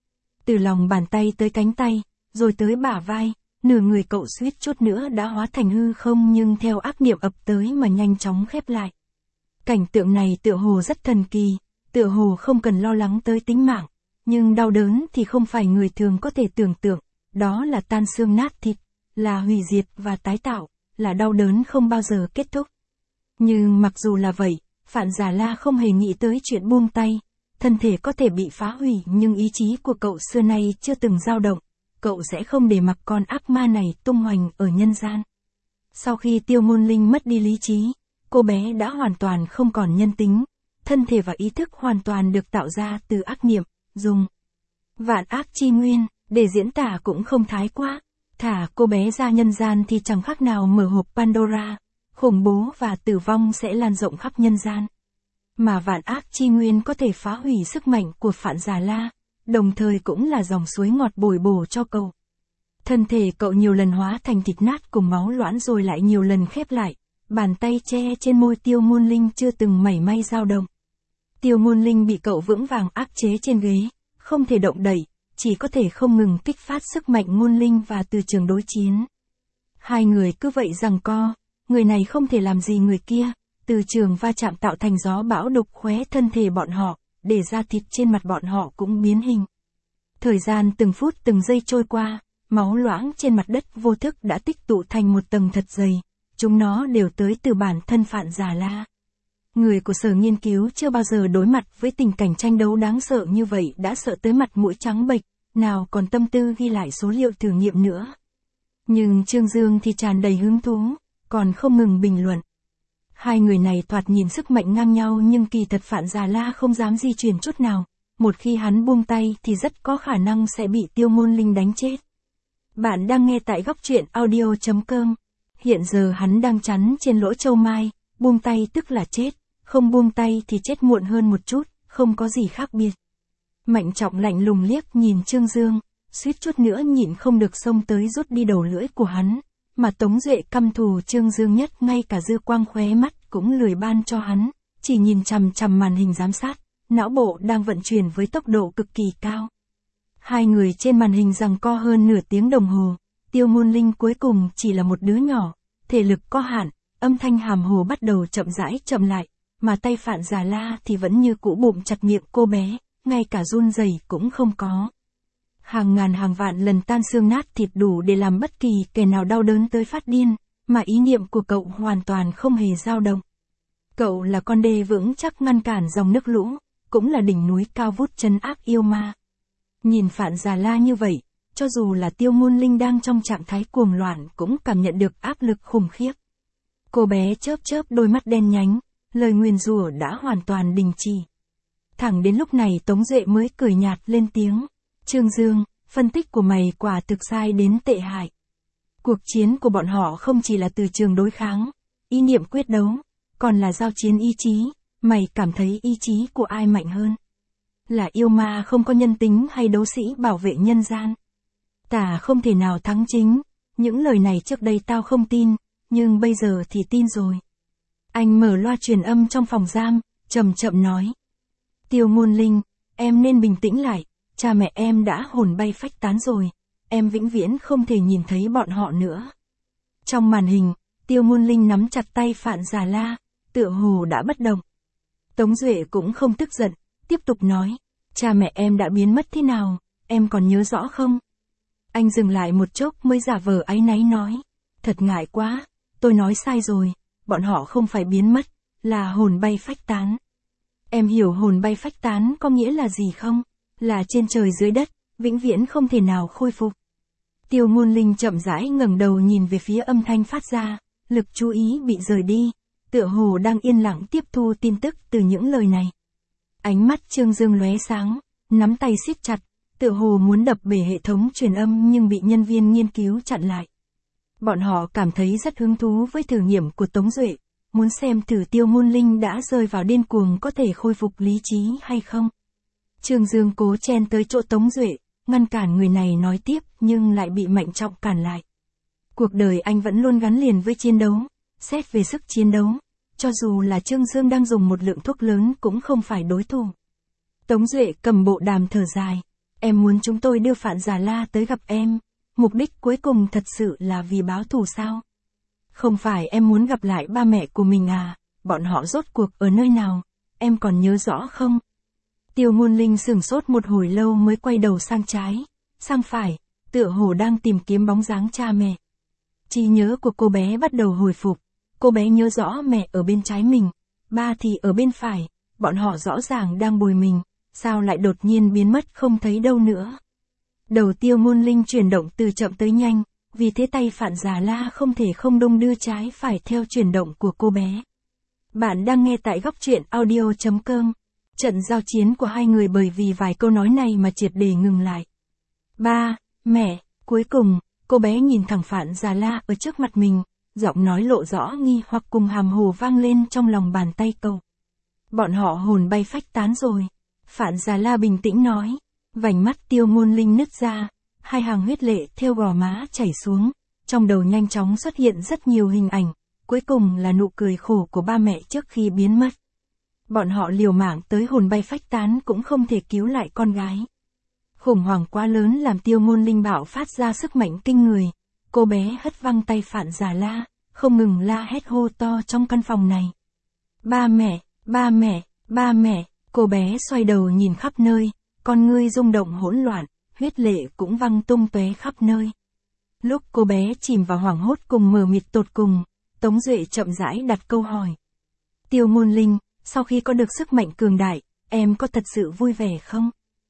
Từ lòng bàn tay tới cánh tay, rồi tới bả vai, nửa người cậu suýt chút nữa đã hóa thành hư không nhưng theo ác niệm ập tới mà nhanh chóng khép lại. Cảnh tượng này tựa hồ rất thần kỳ, tựa hồ không cần lo lắng tới tính mạng, nhưng đau đớn thì không phải người thường có thể tưởng tượng, đó là tan xương nát thịt, là hủy diệt và tái tạo, là đau đớn không bao giờ kết thúc. Nhưng mặc dù là vậy, Phạn Già La không hề nghĩ tới chuyện buông tay, thân thể có thể bị phá hủy nhưng ý chí của cậu xưa nay chưa từng dao động, cậu sẽ không để mặc con ác ma này tung hoành ở nhân gian. Sau khi Tiêu Ngôn Linh mất đi lý trí, cô bé đã hoàn toàn không còn nhân tính, thân thể và ý thức hoàn toàn được tạo ra từ ác niệm, dùng vạn ác chi nguyên, để diễn tả cũng không thái quá. Thả cô bé ra nhân gian thì chẳng khác nào mở hộp Pandora, khủng bố và tử vong sẽ lan rộng khắp nhân gian. Mà vạn ác chi nguyên có thể phá hủy sức mạnh của Phạn Già La, đồng thời cũng là dòng suối ngọt bồi bổ cho cậu. Thân thể cậu nhiều lần hóa thành thịt nát cùng máu loãng rồi lại nhiều lần khép lại, bàn tay che trên môi Tiêu Ngôn Linh chưa từng mảy may dao động. Tiêu Ngôn Linh bị cậu vững vàng áp chế trên ghế, không thể động đậy, chỉ có thể không ngừng kích phát sức mạnh ngôn linh và từ trường đối chiến. Hai người cứ vậy giằng co, người này không thể làm gì người kia, từ trường va chạm tạo thành gió bão đục khóe thân thể bọn họ, để da thịt trên mặt bọn họ cũng biến hình. Thời gian từng phút từng giây trôi qua, máu loãng trên mặt đất vô thức đã tích tụ thành một tầng thật dày, chúng nó đều tới từ bản thân Phạn Già La. Người của sở nghiên cứu chưa bao giờ đối mặt với tình cảnh tranh đấu đáng sợ như vậy đã sợ tới mặt mũi trắng bệch, nào còn tâm tư ghi lại số liệu thử nghiệm nữa. Nhưng Trương Dương thì tràn đầy hứng thú, còn không ngừng bình luận. Hai người này thoạt nhìn sức mạnh ngang nhau nhưng kỳ thật Phạn Già La không dám di chuyển chút nào, một khi hắn buông tay thì rất có khả năng sẽ bị Tiêu Ngôn Linh đánh chết. Bạn đang nghe tại góc truyện audio chấm com. Hiện giờ hắn đang chắn trên lỗ châu mai, buông tay tức là chết, không buông tay thì chết muộn hơn một chút, không có gì khác biệt. Mạnh Trọng lạnh lùng liếc nhìn Trương Dương, suýt chút nữa nhịn không được xông tới rút đi đầu lưỡi của hắn, mà Tống Duệ căm thù Trương Dương nhất ngay cả dư quang khóe mắt cũng lười ban cho hắn, chỉ nhìn chằm chằm màn hình giám sát, não bộ đang vận chuyển với tốc độ cực kỳ cao. Hai người trên màn hình giằng co hơn nửa tiếng đồng hồ, Tiêu Ngôn Linh cuối cùng chỉ là một đứa nhỏ, thể lực có hạn, âm thanh hàm hồ bắt đầu chậm rãi chậm lại, mà tay Phạn Già La thì vẫn như cũ bụm chặt miệng cô bé, ngay cả run rẩy cũng không có. Hàng ngàn hàng vạn lần tan xương nát thịt đủ để làm bất kỳ kẻ nào đau đớn tới phát điên, mà ý niệm của cậu hoàn toàn không hề dao động. Cậu là con đê vững chắc ngăn cản dòng nước lũ, cũng là đỉnh núi cao vút trấn áp yêu ma. Nhìn Phạn Già La như vậy, cho dù là Tiêu Ngôn Linh đang trong trạng thái cuồng loạn cũng cảm nhận được áp lực khủng khiếp. Cô bé chớp chớp đôi mắt đen nhánh, lời nguyền rủa đã hoàn toàn đình chỉ. Thẳng đến lúc này Tống Duệ mới cười nhạt lên tiếng. Trương Dương, phân tích của mày quả thực sai đến tệ hại. Cuộc chiến của bọn họ không chỉ là từ trường đối kháng, ý niệm quyết đấu, còn là giao chiến ý chí, mày cảm thấy ý chí của ai mạnh hơn? Là yêu ma không có nhân tính hay đấu sĩ bảo vệ nhân gian? Tà không thể nào thắng chính, những lời này trước đây tao không tin, nhưng bây giờ thì tin rồi. Anh mở loa truyền âm trong phòng giam, chậm chậm nói. Tiêu Ngôn Linh, em nên bình tĩnh lại, cha mẹ em đã hồn bay phách tán rồi, em vĩnh viễn không thể nhìn thấy bọn họ nữa. Trong màn hình, Tiêu Ngôn Linh nắm chặt tay Phạn Già La, tựa hồ đã bất động. Tống Duệ cũng không tức giận, tiếp tục nói, cha mẹ em đã biến mất thế nào, em còn nhớ rõ không? Anh dừng lại một chốc mới giả vờ áy náy nói, thật ngại quá, tôi nói sai rồi, bọn họ không phải biến mất, là hồn bay phách tán. Em hiểu hồn bay phách tán có nghĩa là gì không? Là trên trời dưới đất, vĩnh viễn không thể nào khôi phục. Tiêu Ngôn Linh chậm rãi ngẩng đầu nhìn về phía âm thanh phát ra, lực chú ý bị rời đi, tựa hồ đang yên lặng tiếp thu tin tức từ những lời này. Ánh mắt Trương Dương lóe sáng, nắm tay siết chặt, tựa hồ muốn đập bể hệ thống truyền âm nhưng bị nhân viên nghiên cứu chặn lại. Bọn họ cảm thấy rất hứng thú với thử nghiệm của Tống Duệ, muốn xem thử Tiêu Ngôn Linh đã rơi vào điên cuồng có thể khôi phục lý trí hay không. Trương Dương cố chen tới chỗ Tống Duệ, ngăn cản người này nói tiếp nhưng lại bị Mạnh Trọng cản lại. Cuộc đời anh vẫn luôn gắn liền với chiến đấu, xét về sức chiến đấu, cho dù là Trương Dương đang dùng một lượng thuốc lớn cũng không phải đối thủ. Tống Duệ cầm bộ đàm thở dài, em muốn chúng tôi đưa Phạn Già La tới gặp em, mục đích cuối cùng thật sự là vì báo thù sao? Không phải em muốn gặp lại ba mẹ của mình à, bọn họ rốt cuộc ở nơi nào, em còn nhớ rõ không? Tiêu Ngôn Linh sửng sốt một hồi lâu mới quay đầu sang trái, sang phải, tựa hồ đang tìm kiếm bóng dáng cha mẹ. Trí nhớ của cô bé bắt đầu hồi phục, cô bé nhớ rõ mẹ ở bên trái mình, ba thì ở bên phải, bọn họ rõ ràng đang bồi mình, sao lại đột nhiên biến mất không thấy đâu nữa. Đầu Tiêu Ngôn Linh chuyển động từ chậm tới nhanh, vì thế tay Phạn Già La không thể không đung đưa trái phải theo chuyển động của cô bé. Bạn đang nghe tại góc truyện audio chấm com. Trận giao chiến của hai người bởi vì vài câu nói này mà triệt để ngừng lại. Ba, mẹ, cuối cùng, cô bé nhìn thẳng Phạn Già La ở trước mặt mình, giọng nói lộ rõ nghi hoặc cùng hàm hồ vang lên trong lòng bàn tay cậu. Bọn họ hồn bay phách tán rồi. Phạn Già La bình tĩnh nói. Vành mắt Tiêu Ngôn Linh nứt ra, hai hàng huyết lệ theo gò má chảy xuống, trong đầu nhanh chóng xuất hiện rất nhiều hình ảnh, cuối cùng là nụ cười khổ của ba mẹ trước khi biến mất. Bọn họ liều mạng tới hồn bay phách tán cũng không thể cứu lại con gái. Khủng hoảng quá lớn làm Tiêu Ngôn Linh bạo phát ra sức mạnh kinh người, cô bé hất văng tay Phạn Già La, không ngừng la hét hô to trong căn phòng này. Ba mẹ, ba mẹ, ba mẹ, cô bé xoay đầu nhìn khắp nơi, con ngươi rung động hỗn loạn, huyết lệ cũng văng tung tóe khắp nơi. Lúc cô bé chìm vào hoảng hốt cùng mờ mịt tột cùng, Tống Duệ chậm rãi đặt câu hỏi. Tiêu Ngôn Linh, sau khi có được sức mạnh cường đại, em có thật sự vui vẻ không?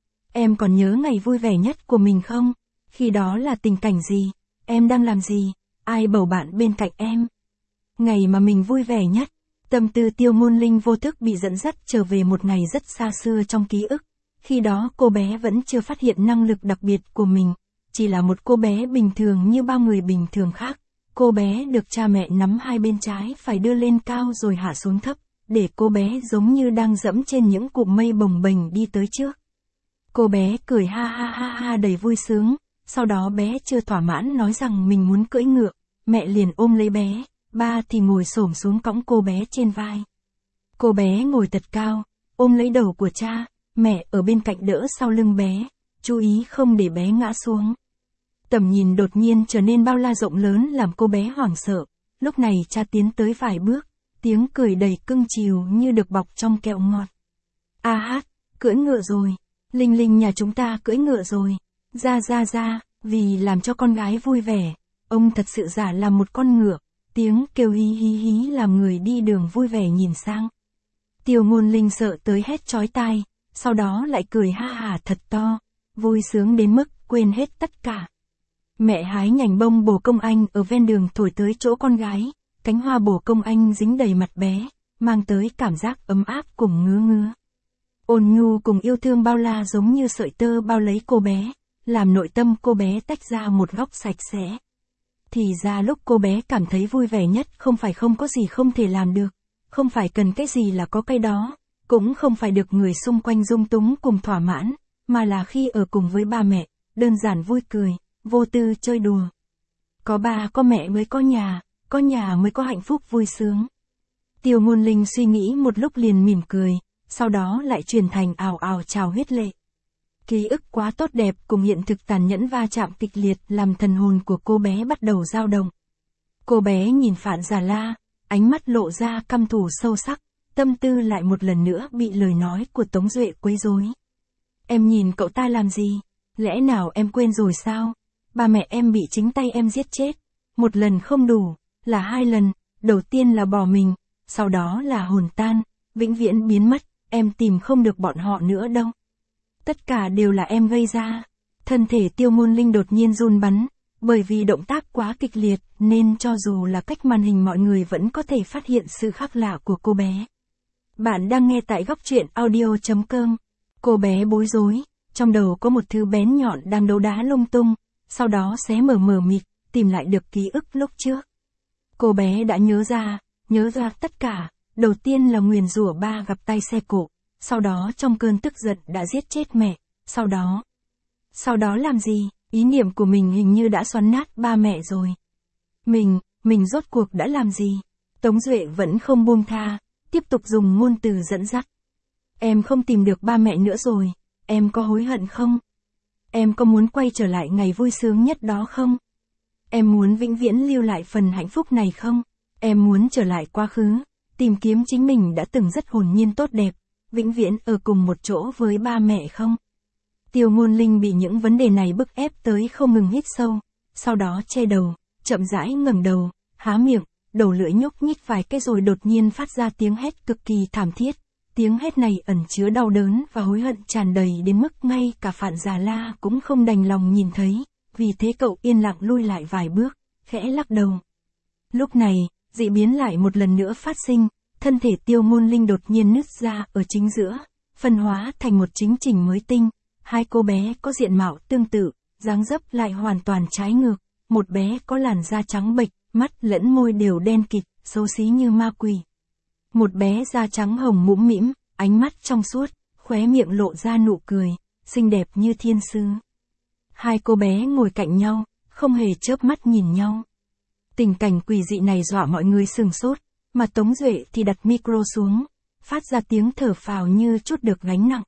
Em còn nhớ ngày vui vẻ nhất của mình không? Khi đó là tình cảnh gì? Em đang làm gì? Ai bầu bạn bên cạnh em? Ngày mà mình vui vẻ nhất, tâm tư Tiêu Ngôn Linh vô thức bị dẫn dắt trở về một ngày rất xa xưa trong ký ức. Khi đó cô bé vẫn chưa phát hiện năng lực đặc biệt của mình, chỉ là một cô bé bình thường như bao người bình thường khác. Cô bé được cha mẹ nắm hai bên trái phải đưa lên cao rồi hạ xuống thấp, để cô bé giống như đang dẫm trên những cụm mây bồng bềnh đi tới trước. Cô bé cười ha ha ha ha đầy vui sướng, sau đó bé chưa thỏa mãn nói rằng mình muốn cưỡi ngựa, mẹ liền ôm lấy bé, ba thì ngồi xổm xuống cõng cô bé trên vai. Cô bé ngồi thật cao, ôm lấy đầu của cha, mẹ ở bên cạnh đỡ sau lưng bé, chú ý không để bé ngã xuống. Tầm nhìn đột nhiên trở nên bao la rộng lớn làm cô bé hoảng sợ, lúc này cha tiến tới vài bước, tiếng cười đầy cưng chiều như được bọc trong kẹo ngọt. A hát, cưỡi ngựa rồi, Linh Linh nhà chúng ta cưỡi ngựa rồi, ra ra ra, vì làm cho con gái vui vẻ, ông thật sự giả làm một con ngựa, tiếng kêu hí hí hí làm người đi đường vui vẻ nhìn sang. Tiêu Ngôn Linh sợ tới hét chói tai, sau đó lại cười ha hả thật to, vui sướng đến mức quên hết tất cả. Mẹ hái nhành bông bồ công anh ở ven đường thổi tới chỗ con gái, cánh hoa bồ công anh dính đầy mặt bé, mang tới cảm giác ấm áp cùng ngứa ngứa. Ôn nhu cùng yêu thương bao la giống như sợi tơ bao lấy cô bé, làm nội tâm cô bé tách ra một góc sạch sẽ. Thì ra lúc cô bé cảm thấy vui vẻ nhất không phải không có gì không thể làm được, không phải cần cái gì là có cái đó, cũng không phải được người xung quanh dung túng cùng thỏa mãn, mà là khi ở cùng với ba mẹ, đơn giản vui cười, vô tư chơi đùa. Có ba có mẹ mới có nhà, có nhà mới có hạnh phúc vui sướng. Tiêu Ngôn Linh suy nghĩ một lúc liền mỉm cười, sau đó lại chuyển thành ào ào trào huyết lệ. Ký ức quá tốt đẹp cùng hiện thực tàn nhẫn va chạm kịch liệt làm thần hồn của cô bé bắt đầu dao động. Cô bé nhìn Phạn Già La, ánh mắt lộ ra căm thù sâu sắc, tâm tư lại một lần nữa bị lời nói của Tống Duệ quấy rối. Em nhìn cậu ta làm gì? Lẽ nào em quên rồi sao? Ba mẹ em bị chính tay em giết chết. Một lần không đủ, là hai lần, đầu tiên là bỏ mình, sau đó là hồn tan, vĩnh viễn biến mất, em tìm không được bọn họ nữa đâu. Tất cả đều là em gây ra. Thân thể Tiêu Ngôn Linh đột nhiên run bắn, bởi vì động tác quá kịch liệt nên cho dù là cách màn hình mọi người vẫn có thể phát hiện sự khác lạ của cô bé. Bạn đang nghe tại góc truyện audio chấm com. Cô bé bối rối, trong đầu có một thứ bén nhọn đang đấu đá lung tung, sau đó xé mở mờ mịt, tìm lại được ký ức lúc trước. Cô bé đã nhớ ra, nhớ ra tất cả, đầu tiên là nguyền rủa ba gặp tay xe cộ, sau đó trong cơn tức giận đã giết chết mẹ, sau đó... Sau đó làm gì? Ý niệm của mình hình như đã xoắn nát ba mẹ rồi. Mình, mình rốt cuộc đã làm gì? Tống Duệ vẫn không buông tha, tiếp tục dùng ngôn từ dẫn dắt. Em không tìm được ba mẹ nữa rồi, em có hối hận không? Em có muốn quay trở lại ngày vui sướng nhất đó không? Em muốn vĩnh viễn lưu lại phần hạnh phúc này không? Em muốn trở lại quá khứ, tìm kiếm chính mình đã từng rất hồn nhiên tốt đẹp, vĩnh viễn ở cùng một chỗ với ba mẹ không? Tiêu Ngôn Linh bị những vấn đề này bức ép tới không ngừng hít sâu, sau đó che đầu, chậm rãi ngẩng đầu, há miệng, đầu lưỡi nhúc nhích vài cái rồi đột nhiên phát ra tiếng hét cực kỳ thảm thiết. Tiếng hét này ẩn chứa đau đớn và hối hận tràn đầy đến mức ngay cả Phạn Già La cũng không đành lòng nhìn thấy, vì thế cậu yên lặng lui lại vài bước, khẽ lắc đầu. Lúc này, dị biến lại một lần nữa phát sinh, thân thể Tiêu Ngôn Linh đột nhiên nứt ra ở chính giữa, phân hóa thành một chính trình mới tinh. Hai cô bé có diện mạo tương tự, dáng dấp lại hoàn toàn trái ngược, một bé có làn da trắng bệch, mắt lẫn môi đều đen kịt, xấu xí như ma quỷ. Một bé da trắng hồng mũm mĩm, ánh mắt trong suốt, khóe miệng lộ ra nụ cười, xinh đẹp như thiên sứ. Hai cô bé ngồi cạnh nhau, không hề chớp mắt nhìn nhau. Tình cảnh quỷ dị này dọa mọi người sửng sốt, mà Tống Duệ thì đặt micro xuống, phát ra tiếng thở phào như trút được gánh nặng.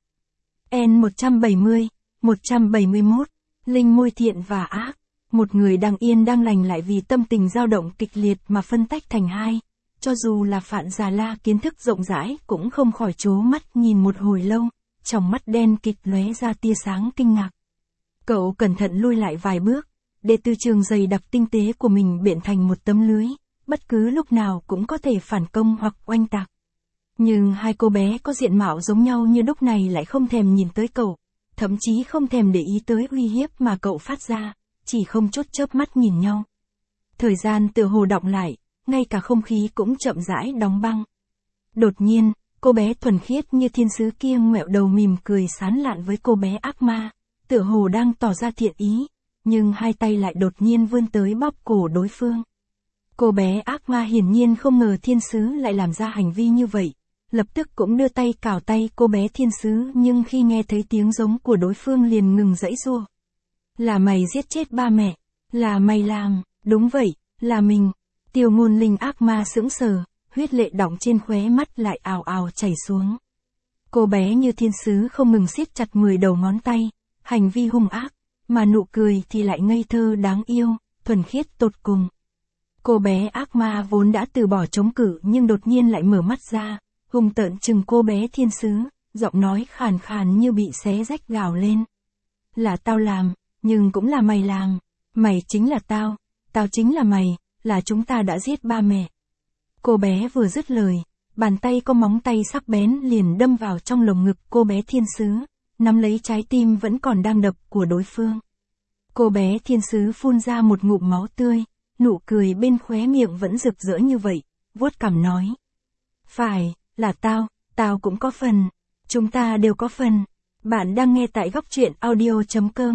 N một trăm bảy mươi, một trăm bảy mươi mốt, Linh môi thiện và ác, một người đang yên đang lành lại vì tâm tình dao động kịch liệt mà phân tách thành hai. Cho dù là Phạn Già La kiến thức rộng rãi cũng không khỏi trố mắt nhìn một hồi lâu, trong mắt đen kịt lóe ra tia sáng kinh ngạc. Cậu cẩn thận lui lại vài bước, để từ trường dày đặc tinh tế của mình biện thành một tấm lưới, bất cứ lúc nào cũng có thể phản công hoặc oanh tạc. Nhưng hai cô bé có diện mạo giống nhau như lúc này lại không thèm nhìn tới cậu, thậm chí không thèm để ý tới uy hiếp mà cậu phát ra, chỉ không chút chớp mắt nhìn nhau. Thời gian tựa hồ đọng lại, ngay cả không khí cũng chậm rãi đóng băng. Đột nhiên, cô bé thuần khiết như thiên sứ kia ngẹo đầu mỉm cười sán lạn với cô bé ác ma, tựa hồ đang tỏ ra thiện ý, nhưng hai tay lại đột nhiên vươn tới bóp cổ đối phương. Cô bé ác ma hiển nhiên không ngờ thiên sứ lại làm ra hành vi như vậy, lập tức cũng đưa tay cào tay cô bé thiên sứ, nhưng khi nghe thấy tiếng giống của đối phương liền ngừng giãy giụa. Là mày giết chết ba mẹ, là mày làm, đúng vậy, là mình. Tiêu Ngôn Linh ác ma sững sờ, huyết lệ đọng trên khóe mắt lại ào ào chảy xuống. Cô bé như thiên sứ không ngừng siết chặt mười đầu ngón tay, hành vi hung ác, mà nụ cười thì lại ngây thơ đáng yêu, thuần khiết tột cùng. Cô bé ác ma vốn đã từ bỏ chống cự nhưng đột nhiên lại mở mắt ra, hung tợn chừng cô bé thiên sứ, giọng nói khàn khàn như bị xé rách gào lên. Là tao làm, nhưng cũng là mày làm, mày chính là tao, tao chính là mày, là chúng ta đã giết ba mẹ. Cô bé vừa dứt lời, bàn tay có móng tay sắc bén liền đâm vào trong lồng ngực cô bé thiên sứ, nắm lấy trái tim vẫn còn đang đập của đối phương. Cô bé thiên sứ phun ra một ngụm máu tươi, nụ cười bên khóe miệng vẫn rực rỡ như vậy, vuốt cằm nói. Phải, là tao, tao cũng có phần. Chúng ta đều có phần. Bạn đang nghe tại góc truyện audio chấm com.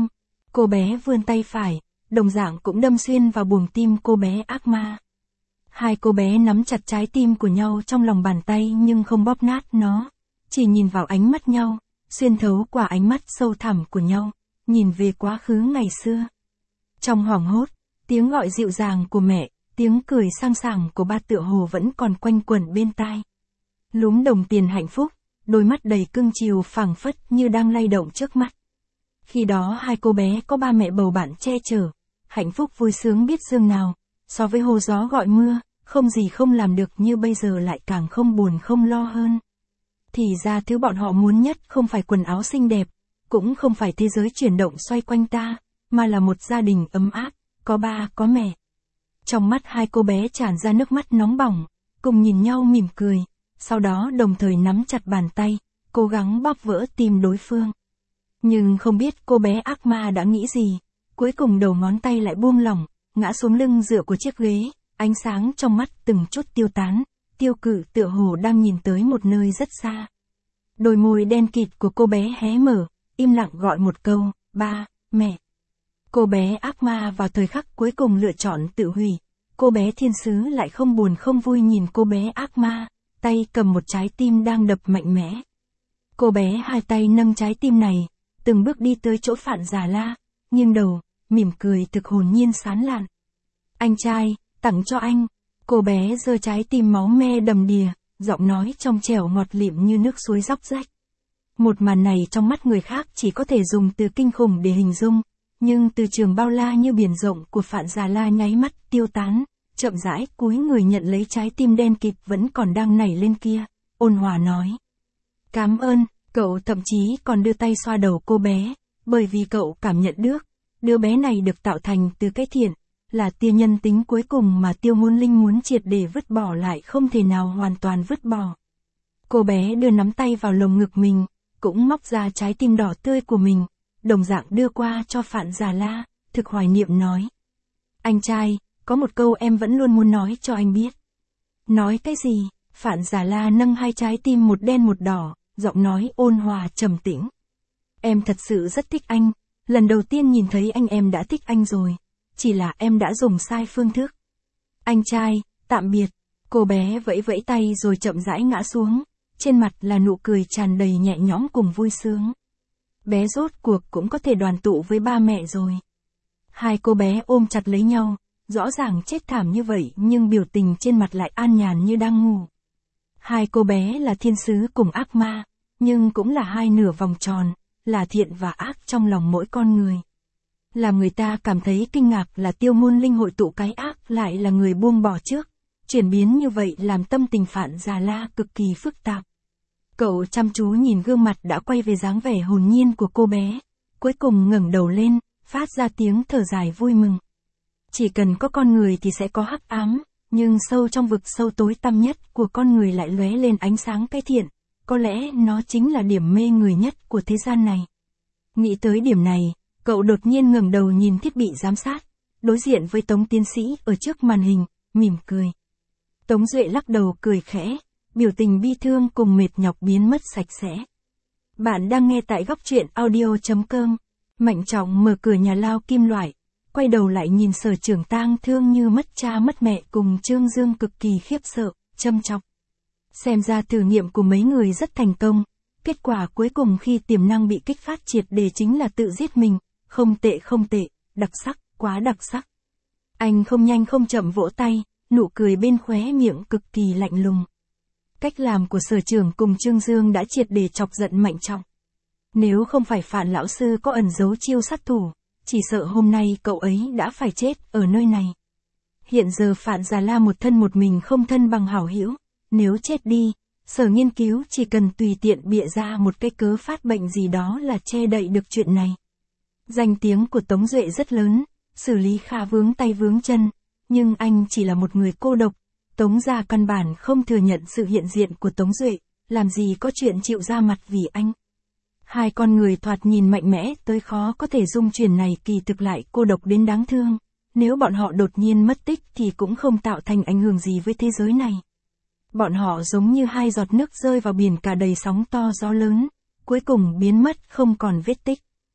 Cô bé vươn tay phải, đồng dạng cũng đâm xuyên vào buồng tim cô bé ác ma. Hai cô bé nắm chặt trái tim của nhau trong lòng bàn tay nhưng không bóp nát nó, chỉ nhìn vào ánh mắt nhau, xuyên thấu qua ánh mắt sâu thẳm của nhau, nhìn về quá khứ ngày xưa. Trong hoảng hốt, tiếng gọi dịu dàng của mẹ, tiếng cười sang sảng của ba tựa hồ vẫn còn quanh quẩn bên tai. Lúm đồng tiền hạnh phúc, đôi mắt đầy cưng chiều phảng phất như đang lay động trước mắt. Khi đó hai cô bé có ba mẹ bầu bạn che chở, hạnh phúc vui sướng biết dương nào, so với hô gió gọi mưa, không gì không làm được như bây giờ lại càng không buồn không lo hơn. Thì ra thứ bọn họ muốn nhất không phải quần áo xinh đẹp, cũng không phải thế giới chuyển động xoay quanh ta, mà là một gia đình ấm áp, có ba có mẹ. Trong mắt hai cô bé tràn ra nước mắt nóng bỏng, cùng nhìn nhau mỉm cười, sau đó đồng thời nắm chặt bàn tay, cố gắng bóp vỡ tim đối phương. Nhưng không biết cô bé ác ma đã nghĩ gì, cuối cùng đầu ngón tay lại buông lỏng, ngã xuống lưng dựa của chiếc ghế, ánh sáng trong mắt từng chút tiêu tán, tiêu cự tựa hồ đang nhìn tới một nơi rất xa. Đôi môi đen kịt của cô bé hé mở, im lặng gọi một câu, ba, mẹ. Cô bé ác ma vào thời khắc cuối cùng lựa chọn tự hủy, cô bé thiên sứ lại không buồn không vui nhìn cô bé ác ma, tay cầm một trái tim đang đập mạnh mẽ. Cô bé hai tay nâng trái tim này, từng bước đi tới chỗ Phạn Già La, nghiêng đầu, mỉm cười thực hồn nhiên sán lạn. Anh trai, tặng cho anh. Cô bé giơ trái tim máu me đầm đìa, giọng nói trong trẻo ngọt lịm như nước suối róc rách. Một màn này trong mắt người khác chỉ có thể dùng từ kinh khủng để hình dung, nhưng từ trường bao la như biển rộng của Phạn Già La nháy mắt tiêu tán, chậm rãi cúi người nhận lấy trái tim đen kịt vẫn còn đang nảy lên kia, ôn hòa nói. Cảm ơn, cậu thậm chí còn đưa tay xoa đầu cô bé, bởi vì cậu cảm nhận được, đứa bé này được tạo thành từ cái thiện, là tia nhân tính cuối cùng mà Tiêu Ngôn Linh muốn triệt để vứt bỏ lại không thể nào hoàn toàn vứt bỏ. Cô bé đưa nắm tay vào lồng ngực mình, cũng móc ra trái tim đỏ tươi của mình, đồng dạng đưa qua cho Phạn Già La, thực hoài niệm nói. Anh trai, có một câu em vẫn luôn muốn nói cho anh biết. Nói cái gì? Phạn Già La nâng hai trái tim một đen một đỏ, giọng nói ôn hòa trầm tĩnh. Em thật sự rất thích anh, lần đầu tiên nhìn thấy anh em đã thích anh rồi, chỉ là em đã dùng sai phương thức. Anh trai, tạm biệt. Cô bé vẫy vẫy tay rồi chậm rãi ngã xuống, trên mặt là nụ cười tràn đầy nhẹ nhõm cùng vui sướng. Bé rốt cuộc cũng có thể đoàn tụ với ba mẹ rồi. Hai cô bé ôm chặt lấy nhau, rõ ràng chết thảm như vậy nhưng biểu tình trên mặt lại an nhàn như đang ngủ. Hai cô bé là thiên sứ cùng ác ma, nhưng cũng là hai nửa vòng tròn, là thiện và ác trong lòng mỗi con người. Làm người ta cảm thấy kinh ngạc là Tiêu Ngôn Linh hội tụ cái ác lại là người buông bỏ trước. Chuyển biến như vậy làm tâm tình Phạn Già La cực kỳ phức tạp. Cậu chăm chú nhìn gương mặt đã quay về dáng vẻ hồn nhiên của cô bé, cuối cùng ngẩng đầu lên, phát ra tiếng thở dài vui mừng. Chỉ cần có con người thì sẽ có hắc ám, nhưng sâu trong vực sâu tối tăm nhất của con người lại lóe lên ánh sáng cái thiện, có lẽ nó chính là điểm mê người nhất của thế gian này. Nghĩ tới điểm này, cậu đột nhiên ngẩng đầu nhìn thiết bị giám sát, đối diện với Tống tiến sĩ ở trước màn hình, mỉm cười. Tống Duệ lắc đầu cười khẽ, biểu tình bi thương cùng mệt nhọc biến mất sạch sẽ. Bạn đang nghe tại góc truyện audio chấm com. Mạnh Trọng mở cửa nhà lao kim loại, quay đầu lại nhìn Sở Trưởng tang thương như mất cha mất mẹ cùng Trương Dương cực kỳ khiếp sợ, châm chọc. Xem ra thử nghiệm của mấy người rất thành công, kết quả cuối cùng khi tiềm năng bị kích phát triệt để chính là tự giết mình, không tệ không tệ, đặc sắc, quá đặc sắc. Anh không nhanh không chậm vỗ tay, nụ cười bên khóe miệng cực kỳ lạnh lùng. Cách làm của Sở Trưởng cùng Trương Dương đã triệt để chọc giận Mạnh Trọng. Nếu không phải Phạn lão sư có ẩn giấu chiêu sát thủ, chỉ sợ hôm nay cậu ấy đã phải chết ở nơi này. Hiện giờ Phạn Già La một thân một mình không thân bằng hảo hữu, nếu chết đi, Sở nghiên cứu chỉ cần tùy tiện bịa ra một cái cớ phát bệnh gì đó là che đậy được chuyện này. Danh tiếng của Tống Duệ rất lớn, xử lý khá vướng tay vướng chân, nhưng anh chỉ là một người cô độc, Tống gia căn bản không thừa nhận sự hiện diện của Tống Duệ, làm gì có chuyện chịu ra mặt vì anh. Hai con người thoạt nhìn mạnh mẽ tới khó có thể dung chuyển này kỳ thực lại cô độc đến đáng thương, nếu bọn họ đột nhiên mất tích thì cũng không tạo thành ảnh hưởng gì với thế giới này. Bọn họ giống như hai giọt nước rơi vào biển cả đầy sóng to gió lớn, cuối cùng biến mất không còn vết tích.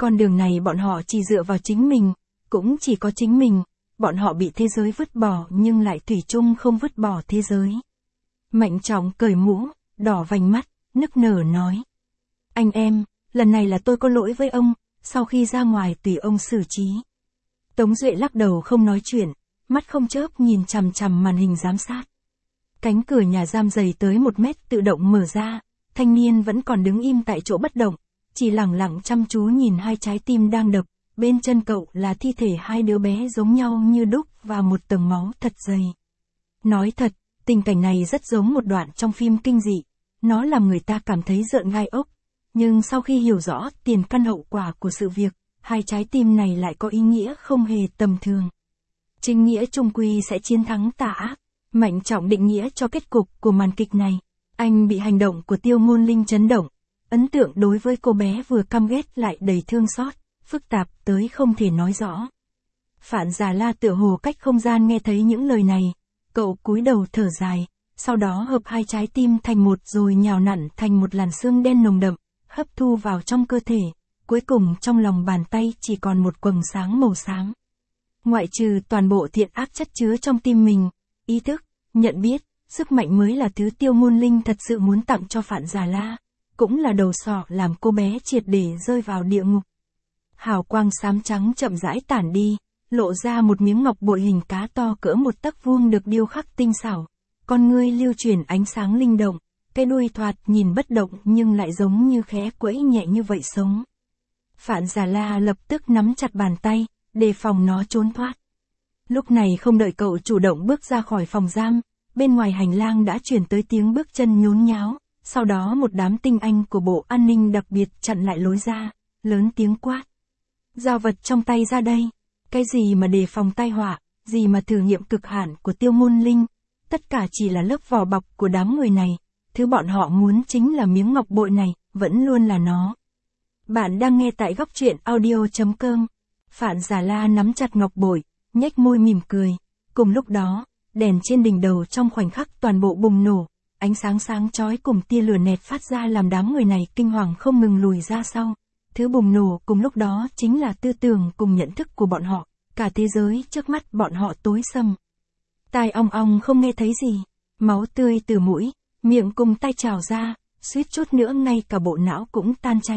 Con đường này bọn họ chỉ dựa vào chính mình, cũng chỉ có chính mình, bọn họ bị thế giới vứt bỏ nhưng lại thủy chung không vứt bỏ thế giới. Mạnh Trọng cởi mũ, đỏ vành mắt, nức nở nói. Anh em, lần này là tôi có lỗi với ông, sau khi ra ngoài tùy ông xử trí. Tống Duệ lắc đầu không nói chuyện, mắt không chớp nhìn chằm chằm màn hình giám sát. Cánh cửa nhà giam dày tới một mét tự động mở ra, thanh niên vẫn còn đứng im tại chỗ bất động, chỉ lẳng lặng chăm chú nhìn hai trái tim đang đập, bên chân cậu là thi thể hai đứa bé giống nhau như đúc và một tầng máu thật dày. Nói thật, tình cảnh này rất giống một đoạn trong phim kinh dị, nó làm người ta cảm thấy rợn gai ốc, nhưng sau khi hiểu rõ tiền căn hậu quả của sự việc, hai trái tim này lại có ý nghĩa không hề tầm thường. Chính nghĩa chung quy sẽ chiến thắng tà ác. Mạnh Trọng định nghĩa cho kết cục của màn kịch này. Anh bị hành động của Tiêu Ngôn Linh chấn động. Ấn tượng đối với cô bé vừa căm ghét lại đầy thương xót, phức tạp tới không thể nói rõ. Phạn Già La tựa hồ cách không gian nghe thấy những lời này. Cậu cúi đầu thở dài, sau đó hợp hai trái tim thành một rồi nhào nặn thành một làn xương đen nồng đậm, hấp thu vào trong cơ thể. Cuối cùng trong lòng bàn tay chỉ còn một quầng sáng màu xám. Ngoại trừ toàn bộ thiện ác chất chứa trong tim mình, ý thức, nhận biết, sức mạnh mới là thứ Tiêu Ngôn Linh thật sự muốn tặng cho Phạn Già La, cũng là đầu sỏ làm cô bé triệt để rơi vào địa ngục. Hào quang xám trắng chậm rãi tản đi, lộ ra một miếng ngọc bội hình cá to cỡ một tấc vuông được điêu khắc tinh xảo, con ngươi lưu chuyển ánh sáng linh động, cái đuôi thoạt nhìn bất động nhưng lại giống như khẽ quẫy nhẹ như vậy sống. Phạn Già La lập tức nắm chặt bàn tay, đề phòng nó trốn thoát. Lúc này không đợi cậu chủ động bước ra khỏi phòng giam, bên ngoài hành lang đã chuyển tới tiếng bước chân nhốn nháo, sau đó một đám tinh anh của bộ an ninh đặc biệt chặn lại lối ra, lớn tiếng quát. Giao vật trong tay ra đây, cái gì mà đề phòng tai họa, gì mà thử nghiệm cực hạn của Tiêu Ngôn Linh, tất cả chỉ là lớp vỏ bọc của đám người này, thứ bọn họ muốn chính là miếng ngọc bội này, vẫn luôn là nó. Bạn đang nghe tại góc truyện audio chấm com. Phạn Già La nắm chặt ngọc bội, nhếch môi mỉm cười. Cùng lúc đó, đèn trên đỉnh đầu trong khoảnh khắc toàn bộ bùng nổ, ánh sáng sáng chói cùng tia lửa nẹt phát ra làm đám người này kinh hoàng không ngừng lùi ra sau. Thứ bùng nổ cùng lúc đó chính là tư tưởng cùng nhận thức của bọn họ, cả thế giới trước mắt bọn họ tối sầm. Tai ong ong không nghe thấy gì, máu tươi từ mũi, miệng cùng tay trào ra, suýt chút nữa ngay cả bộ não cũng tan chảy.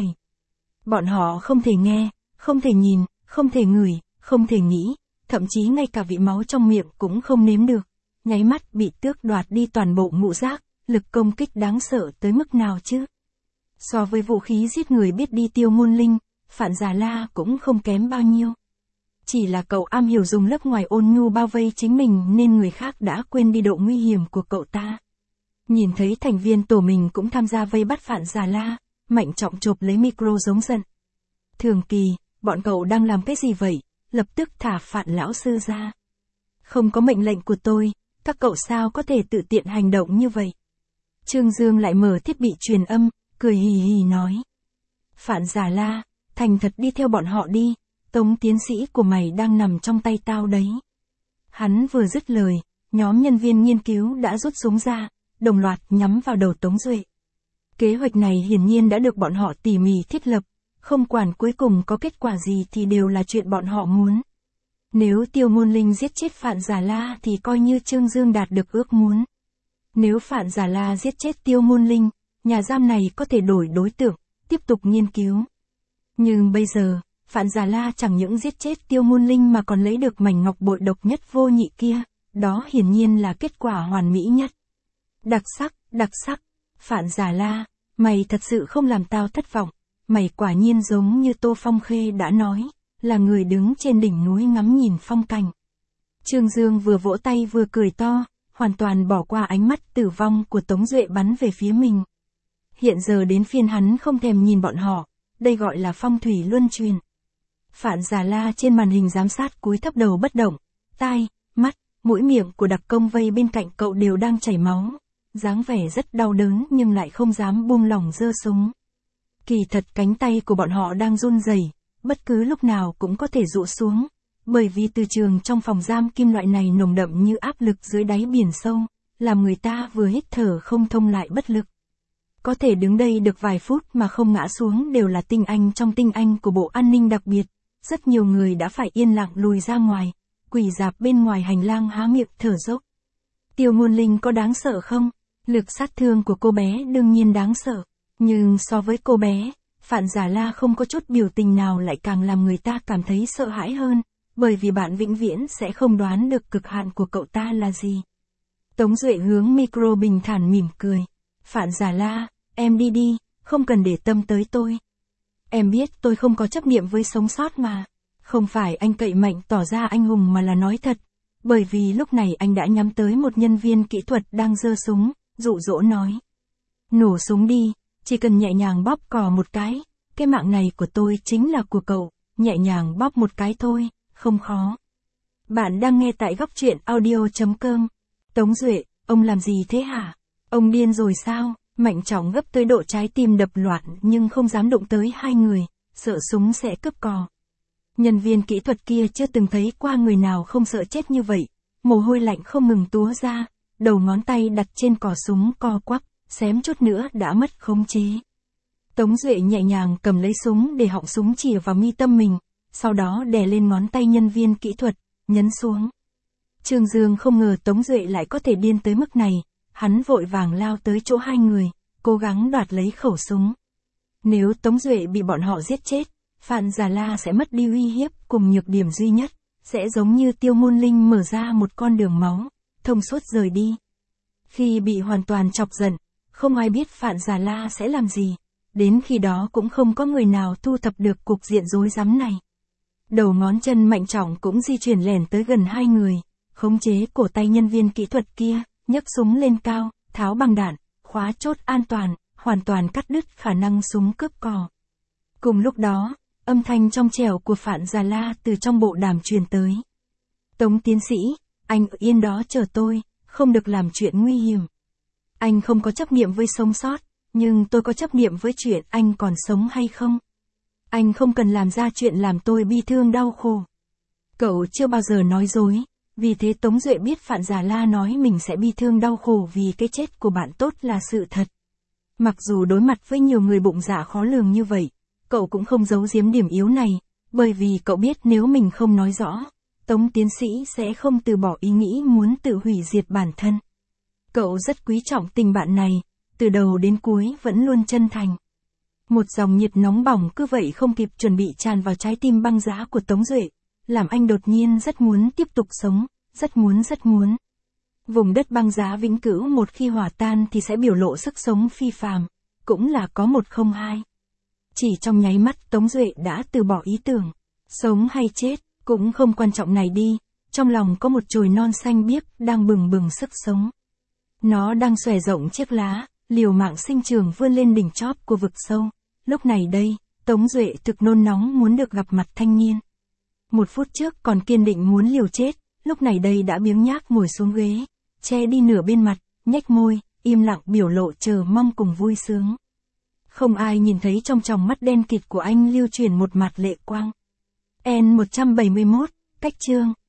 Bọn họ không thể nghe, không thể nhìn, không thể ngửi, không thể nghĩ, thậm chí ngay cả vị máu trong miệng cũng không nếm được, nháy mắt bị tước đoạt đi toàn bộ ngũ giác, lực công kích đáng sợ tới mức nào chứ? So với vũ khí giết người biết đi Tiêu Ngôn Linh, Phạn Già La cũng không kém bao nhiêu. Chỉ là cậu am hiểu dùng lớp ngoài ôn nhu bao vây chính mình nên người khác đã quên đi độ nguy hiểm của cậu ta. Nhìn thấy thành viên tổ mình cũng tham gia vây bắt Phạn Già La, Mạnh Trọng chộp lấy micro giống giận. Thường Kỳ, bọn cậu đang làm cái gì vậy? Lập tức thả Phạn lão sư ra. Không có mệnh lệnh của tôi, các cậu sao có thể tự tiện hành động như vậy? Trương Dương lại mở thiết bị truyền âm, cười hì hì nói. Phạn Già La, thành thật đi theo bọn họ đi, Tống tiến sĩ của mày đang nằm trong tay tao đấy. Hắn vừa dứt lời, nhóm nhân viên nghiên cứu đã rút súng ra, đồng loạt nhắm vào đầu Tống Duệ. Kế hoạch này hiển nhiên đã được bọn họ tỉ mỉ thiết lập, không quản cuối cùng có kết quả gì thì đều là chuyện bọn họ muốn. Nếu Tiêu Ngôn Linh giết chết Phạn Già La thì coi như Trương Dương đạt được ước muốn. Nếu Phạn Già La giết chết Tiêu Ngôn Linh, nhà giam này có thể đổi đối tượng, tiếp tục nghiên cứu. Nhưng bây giờ, Phạn Già La chẳng những giết chết Tiêu Ngôn Linh mà còn lấy được mảnh ngọc bội độc nhất vô nhị kia, đó hiển nhiên là kết quả hoàn mỹ nhất. Đặc sắc, đặc sắc, Phạn Già La, mày thật sự không làm tao thất vọng, mày quả nhiên giống như Tô Phong Khê đã nói, là người đứng trên đỉnh núi ngắm nhìn phong cảnh. Trương Dương vừa vỗ tay vừa cười to, hoàn toàn bỏ qua ánh mắt tử vong của Tống Duệ bắn về phía mình. Hiện giờ đến phiên hắn không thèm nhìn bọn họ, đây gọi là phong thủy luân truyền. Phạn Già La trên màn hình giám sát cúi thấp đầu bất động, tai, mắt, mũi miệng của đặc công vây bên cạnh cậu đều đang chảy máu, dáng vẻ rất đau đớn nhưng lại không dám buông lỏng giơ súng. Kỳ thật cánh tay của bọn họ đang run rẩy, bất cứ lúc nào cũng có thể rũ xuống, bởi vì từ trường trong phòng giam kim loại này nồng đậm như áp lực dưới đáy biển sâu, làm người ta vừa hít thở không thông lại bất lực. Có thể đứng đây được vài phút mà không ngã xuống đều là tinh anh trong tinh anh của Bộ An ninh đặc biệt. Rất nhiều người đã phải yên lặng lùi ra ngoài, quỳ rạp bên ngoài hành lang há miệng thở dốc. Tiêu Ngôn Linh có đáng sợ không? Lực sát thương của cô bé đương nhiên đáng sợ. Nhưng so với cô bé, Phạn Giả La không có chút biểu tình nào lại càng làm người ta cảm thấy sợ hãi hơn, bởi vì bạn vĩnh viễn sẽ không đoán được cực hạn của cậu ta là gì. Tống Duệ hướng micro bình thản mỉm cười. Phạn Giả La, em đi đi, không cần để tâm tới tôi. Em biết tôi không có chấp niệm với sống sót mà. Không phải anh cậy mạnh tỏ ra anh hùng mà là nói thật. Bởi vì lúc này anh đã nhắm tới một nhân viên kỹ thuật đang giơ súng, dụ dỗ nói. Nổ súng đi, chỉ cần nhẹ nhàng bóp cò một cái, cái mạng này của tôi chính là của cậu, nhẹ nhàng bóp một cái thôi, không khó. Bạn đang nghe tại góc truyện audio chấm com. Tống Duệ, ông làm gì thế hả? Ông điên rồi sao? Mạnh Trọng gấp tới độ trái tim đập loạn nhưng không dám đụng tới hai người, sợ súng sẽ cướp cò. Nhân viên kỹ thuật kia chưa từng thấy qua người nào không sợ chết như vậy, mồ hôi lạnh không ngừng túa ra, đầu ngón tay đặt trên cò súng co quắp, xém chút nữa đã mất khống chế. Tống Duệ nhẹ nhàng cầm lấy súng để họng súng chĩa vào mi tâm mình, sau đó đè lên ngón tay nhân viên kỹ thuật, nhấn xuống. Trương Dương không ngờ Tống Duệ lại có thể điên tới mức này, hắn vội vàng lao tới chỗ hai người, cố gắng đoạt lấy khẩu súng. Nếu Tống Duệ bị bọn họ giết chết, Phạn Giả La sẽ mất đi uy hiếp cùng nhược điểm duy nhất, sẽ giống như Tiêu Ngôn Linh mở ra một con đường máu, thông suốt rời đi. Khi bị hoàn toàn chọc giận, không ai biết Phạn Giả La sẽ làm gì, đến khi đó cũng không có người nào thu thập được cục diện rối rắm này. Đầu ngón chân Mạnh Trọng cũng di chuyển lẻn tới gần hai người, khống chế cổ tay nhân viên kỹ thuật kia, nhấc súng lên cao, tháo bằng đạn, khóa chốt an toàn, hoàn toàn cắt đứt khả năng súng cướp cò. Cùng lúc đó, âm thanh trong trẻo của Phạn Giả La từ trong bộ đàm truyền tới. Tống tiến sĩ, anh ở yên đó chờ tôi, không được làm chuyện nguy hiểm. Anh không có chấp niệm với sống sót, nhưng tôi có chấp niệm với chuyện anh còn sống hay không. Anh không cần làm ra chuyện làm tôi bi thương đau khổ. Cậu chưa bao giờ nói dối, vì thế Tống Duệ biết Phạn Giả La nói mình sẽ bi thương đau khổ vì cái chết của bạn tốt là sự thật. Mặc dù đối mặt với nhiều người bụng dạ khó lường như vậy, cậu cũng không giấu giếm điểm yếu này, bởi vì cậu biết nếu mình không nói rõ, Tống tiến sĩ sẽ không từ bỏ ý nghĩ muốn tự hủy diệt bản thân. Cậu rất quý trọng tình bạn này, từ đầu đến cuối vẫn luôn chân thành. Một dòng nhiệt nóng bỏng cứ vậy không kịp chuẩn bị tràn vào trái tim băng giá của Tống Duệ, làm anh đột nhiên rất muốn tiếp tục sống, rất muốn rất muốn. Vùng đất băng giá vĩnh cửu một khi hòa tan thì sẽ biểu lộ sức sống phi phàm, cũng là có một không hai. Chỉ trong nháy mắt Tống Duệ đã từ bỏ ý tưởng, sống hay chết, cũng không quan trọng này đi, trong lòng có một chồi non xanh biếc đang bừng bừng sức sống. Nó đang xòe rộng chiếc lá, liều mạng sinh trường vươn lên đỉnh chóp của vực sâu. Lúc này đây, Tống Duệ thực nôn nóng muốn được gặp mặt thanh niên. Một phút trước còn kiên định muốn liều chết, lúc này đây đã biếng nhác ngồi xuống ghế, che đi nửa bên mặt, nhếch môi, im lặng biểu lộ chờ mong cùng vui sướng. Không ai nhìn thấy trong tròng mắt đen kịt của anh lưu truyền một mặt lệ quang. N một trăm bảy mươi mốt, cách chương.